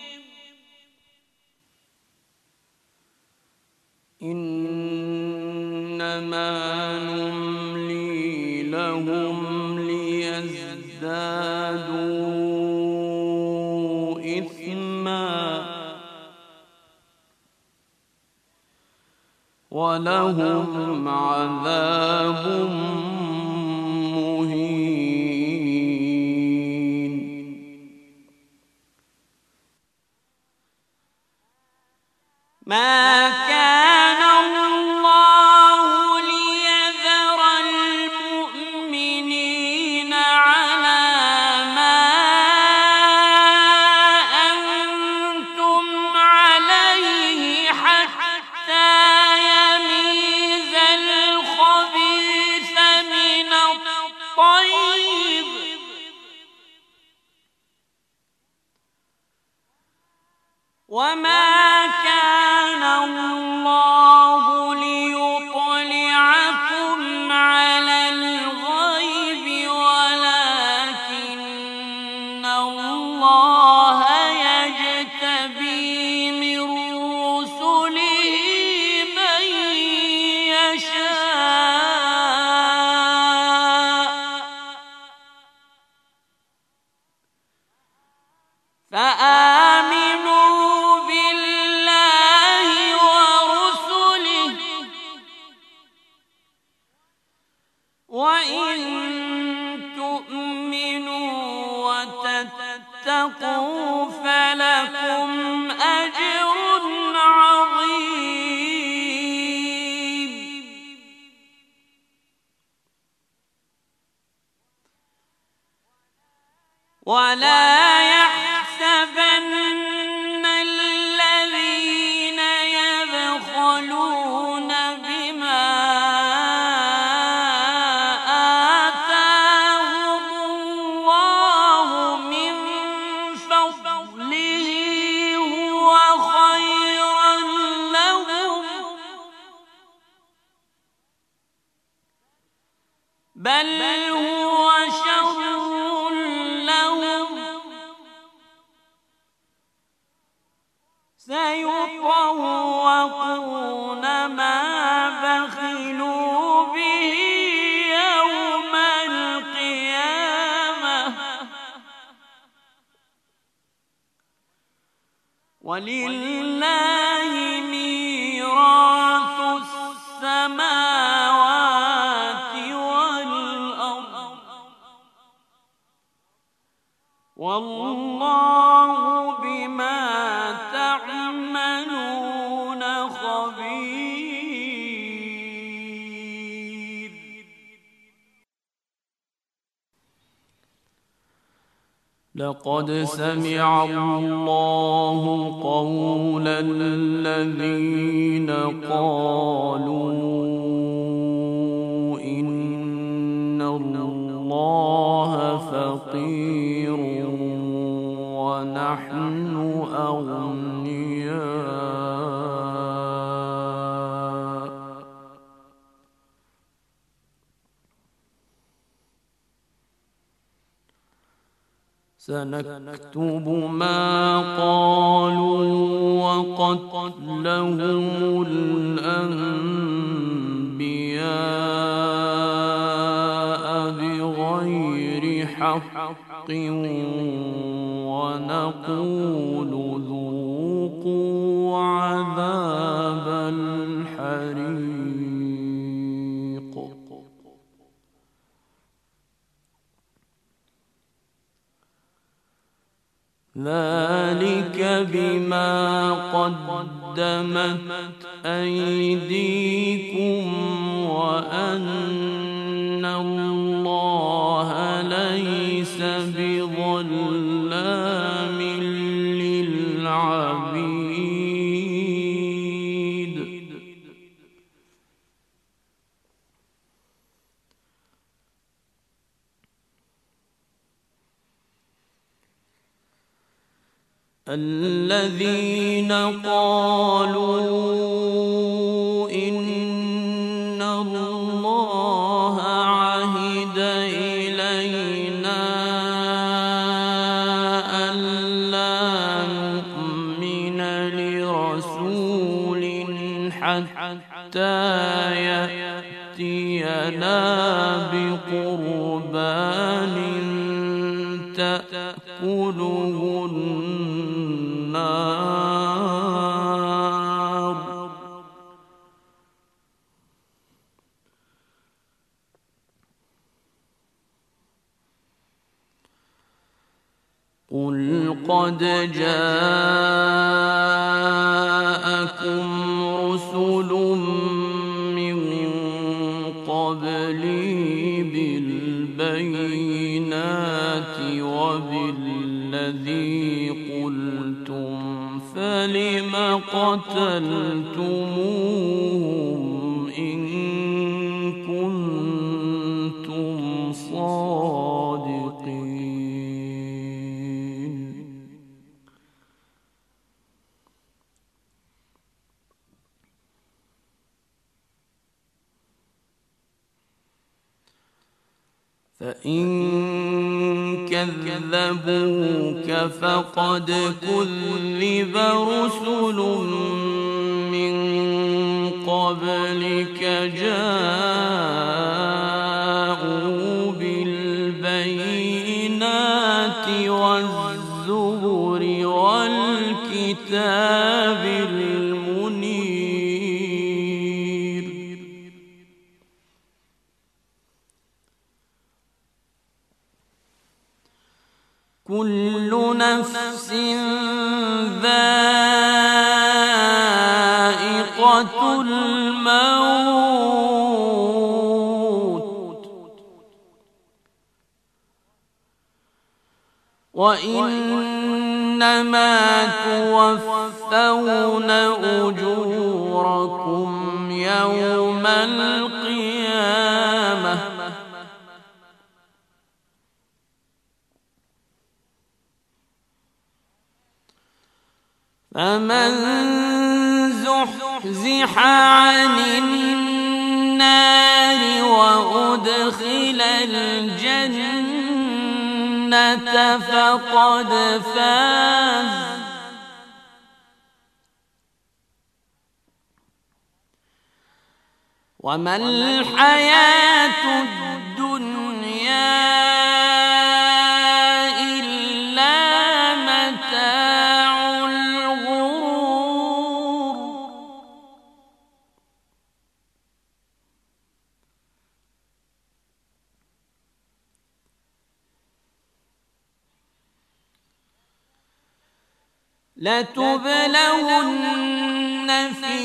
إنما نملي لهم ليزدادوا إثما ولهم عذاب مهين. ما كان الله ليذر المؤمنين على ما أنتم عليه حتى يميز الخبيث من الطيب وما كان الله ليطلعكم على الغيب ولكن الله يجتبي من رسله من يشاء فآمنوا بالله ورسله وإن تؤمنوا وتتقوا فلكم أجر عظيم. ولا يحسبن الذين يبخلون بما آتاهم الله من فضله هو خيرا لهم بل هو شر لهم ولله ميراث السماوات والأرض والله بما تعملون خبير. لقد سمع الله قول الذين قالوا إن الله فقير ونحن أغنياء سنكتب ما قالوا وقتلهم الأنبياء بغير حق ونقول ذوقوا عذاب الحريق. ذلك بما قدمت أيديكم وأن الله ليس بظلام للعبيد. الذين قالوا إن الله عهد إلينا ألا نؤمن لرسول حتى يأتينا بقربان تأكله النار قل قد جاءكم رسل من قبلي بالبينات وبالذي قلتم فلم قتلتموهم إن كنتم صادقين. فإن كذبوك فقد كذب رسل من قبلك جاءوا بالبينات والزبر والكتاب المنير. كل نفس ذائقة الموت وإنما توفون أجوركم يوم القيامة فمن زحزح عن النار وأدخل الجنة فقد فاز. وما الحياة الدنيا إلا متاع الغرور. لتبلون في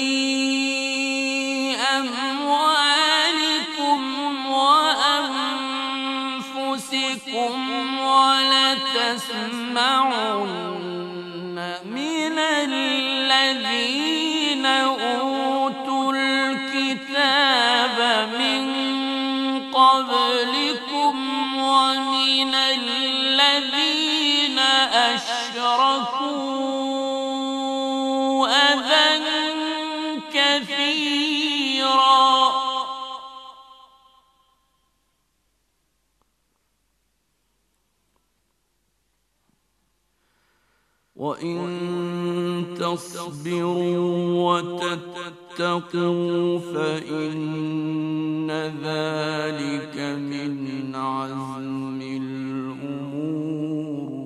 أموالكم وأنفسكم ولتسمعن من الذين أوتوا الكتاب من قبلكم ومن الذين أشركوا أذى كثيرا وإن تصبروا وتتقوا فإن ذلك من عزم الأمور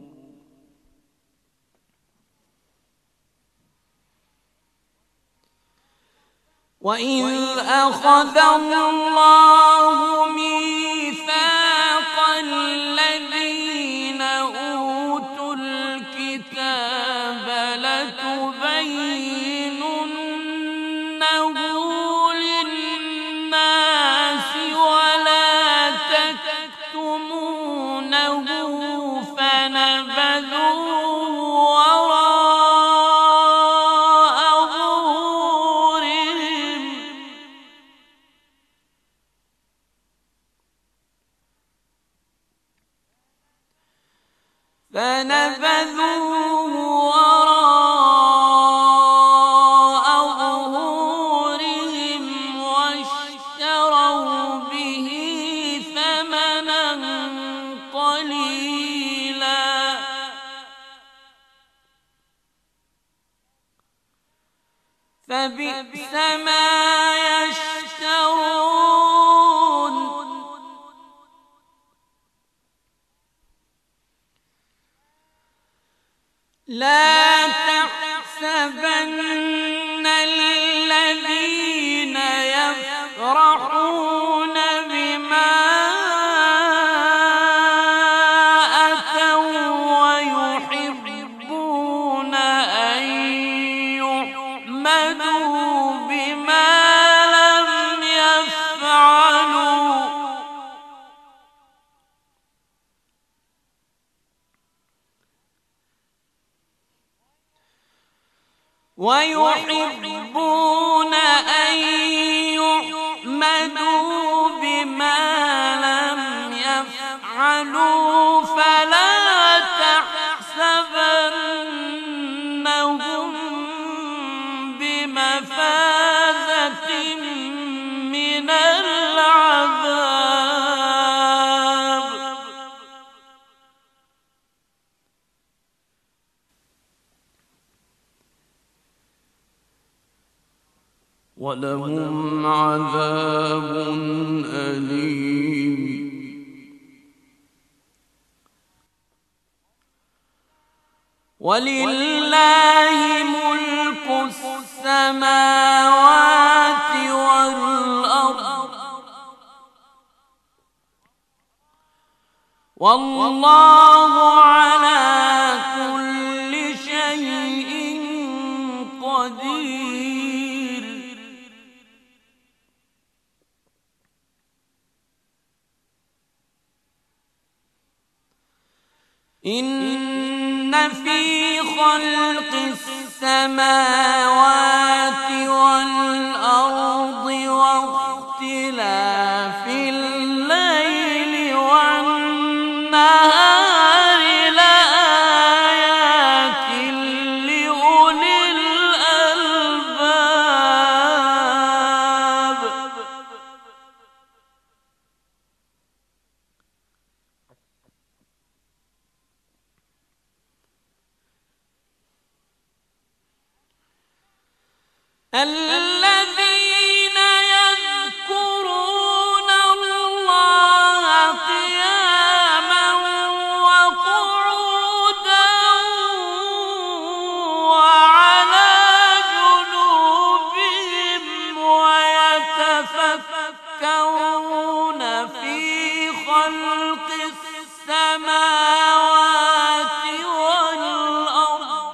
وإذ أخذ الله ميثاق الذين أوتوا الكتاب لتبيننه للناس ولا تكتمونه فنبذوه وراء ظهورهم واشتروا به ثمنا قليلا فبئس ما يشترون لا تحسبن الذين يفرحون بما أتوا ويحبون أن يحمدوا بما لم يفعلوا ويحبون أن يحمدوا بما لم يفعلوا فلا تحسبنهم بمفازة من العذاب ولهم عذاب أليم ولله ملك السماوات والأرض والله على كل شيء قدير إن في خلق السماوات والأرض واختلاف الليل والنهار لآيات لأولي الألباب الذين يذكرون الله قياما وقعودا وعلى جنوبهم ويتفكرون في خلق السماوات والأرض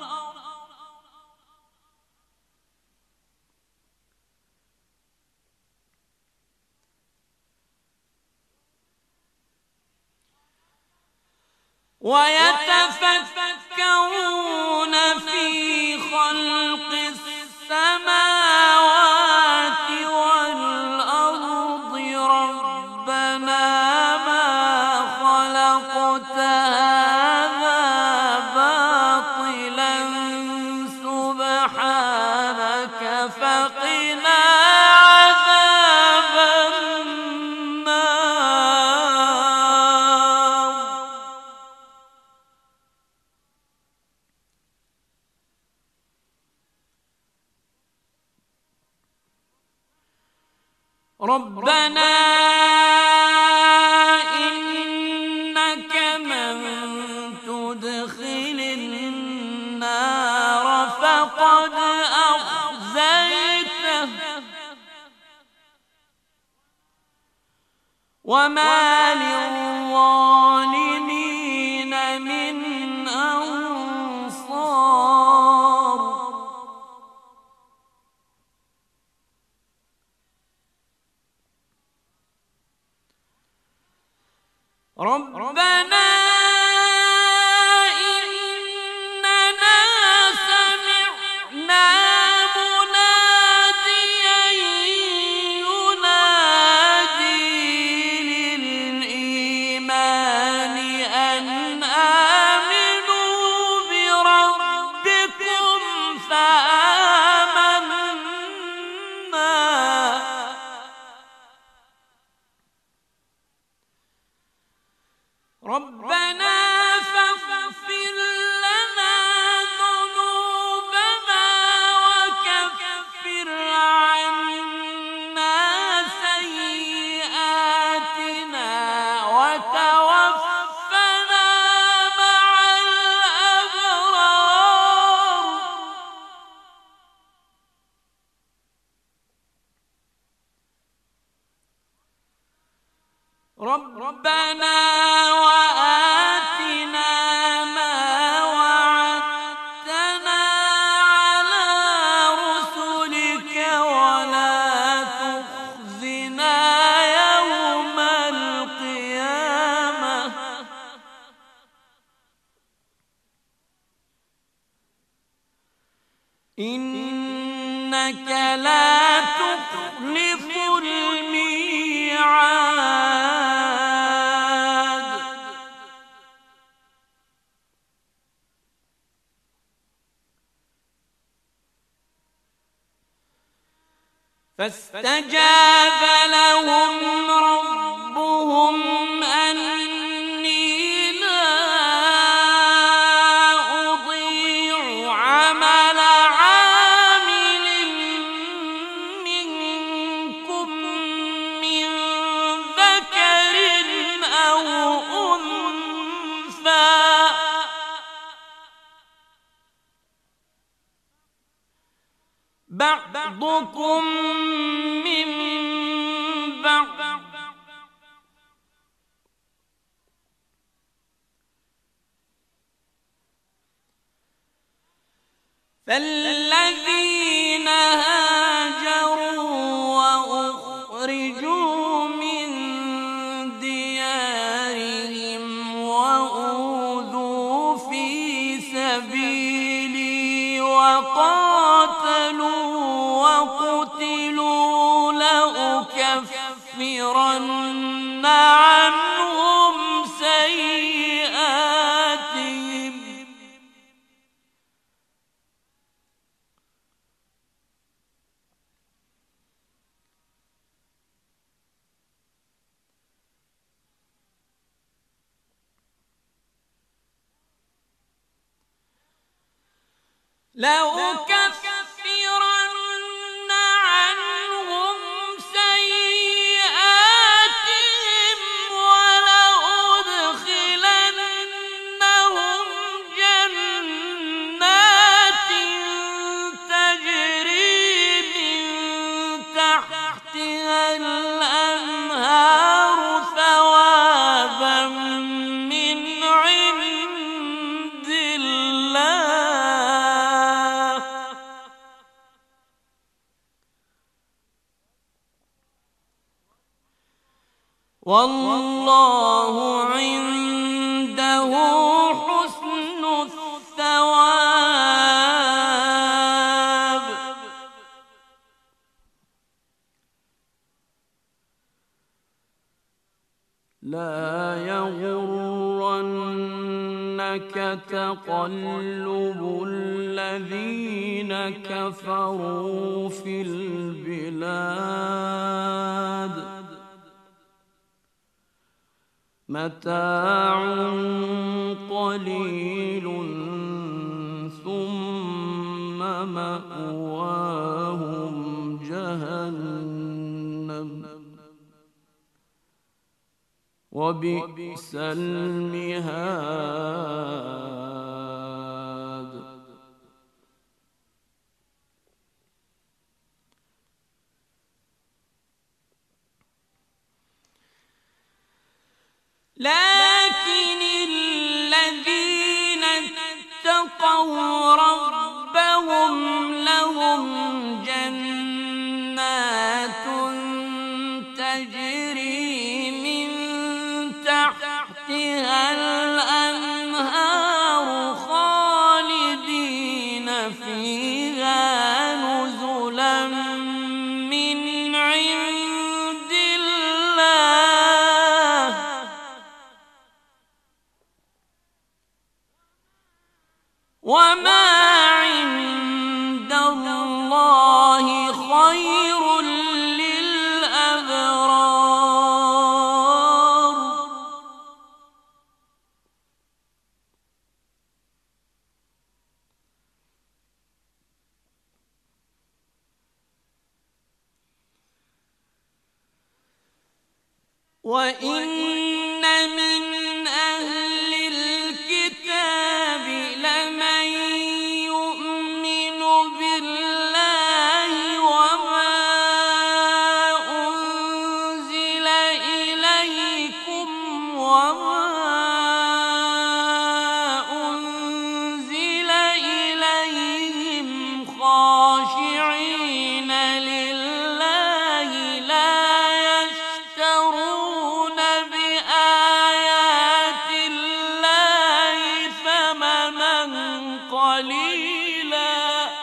ويتفكرون في خلق السماوات والأرض ربنا ما خلقت هذا باطلا سبحانك فقنا عذاب النار. ربنا إنك من تدخل النار فقد أخزيته وما للظالمين من أنصار. ربنا إننا سمعنا مناديا ينادي للإيمان أن آمنوا بربكم فآمنا. ربنا فاغفر لنا ذنوبنا وكفر عنا سيئاتنا وتوفنا مع الأبرار. ربنا وآتنا ما وعدتنا على رسلك ولا تخزنا يوم القيامة إنك لا تخلف الميعاد. فاستجاب لهم ربهم أني لا أضيع عمل عامل منكم من ذكر أو أنثى بعضكم من بعض فالذين هاجروا وأخرجوا من ديارهم وأوذوا في سبيلي وقاتلوا وقتلوا لأكفرن عنهم سيئاتهم لأكفرن عنهم سيئاتهم ولأدخلنهم جنات تجري من تحتها الأنهار ثوابا من عند الله والله عنده يغرنك تقلب الذين كفروا في البلاد متاع قليل ثم مأواهم جهنم وبئس المهاد. لكن الذين اتقوا ربهم لهم جنات تجري من تحتها الأنهار خالدين فيها نزلا من عند الله وما عند الله خير للأبرار. وإن من أهل الكتاب لمن يؤمن بالله وما أنزل إليكم وما أنزل إليهم خاشعين لله لا يشترون بآيات الله ثمنا قليلا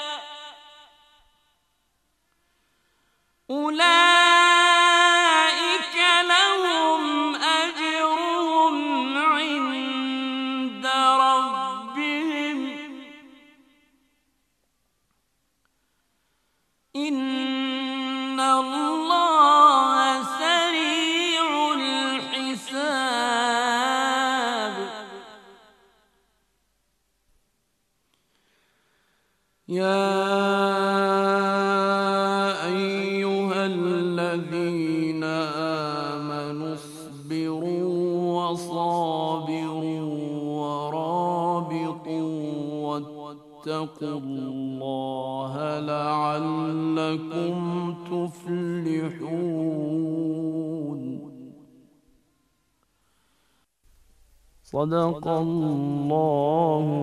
أولئك لهم أجرهم عند ربهم إن الله سريع الحساب. يا أيها الذين آمنوا اصبروا وصابروا ورابطوا واتقوا الله لعلكم تفلحون. صدق الله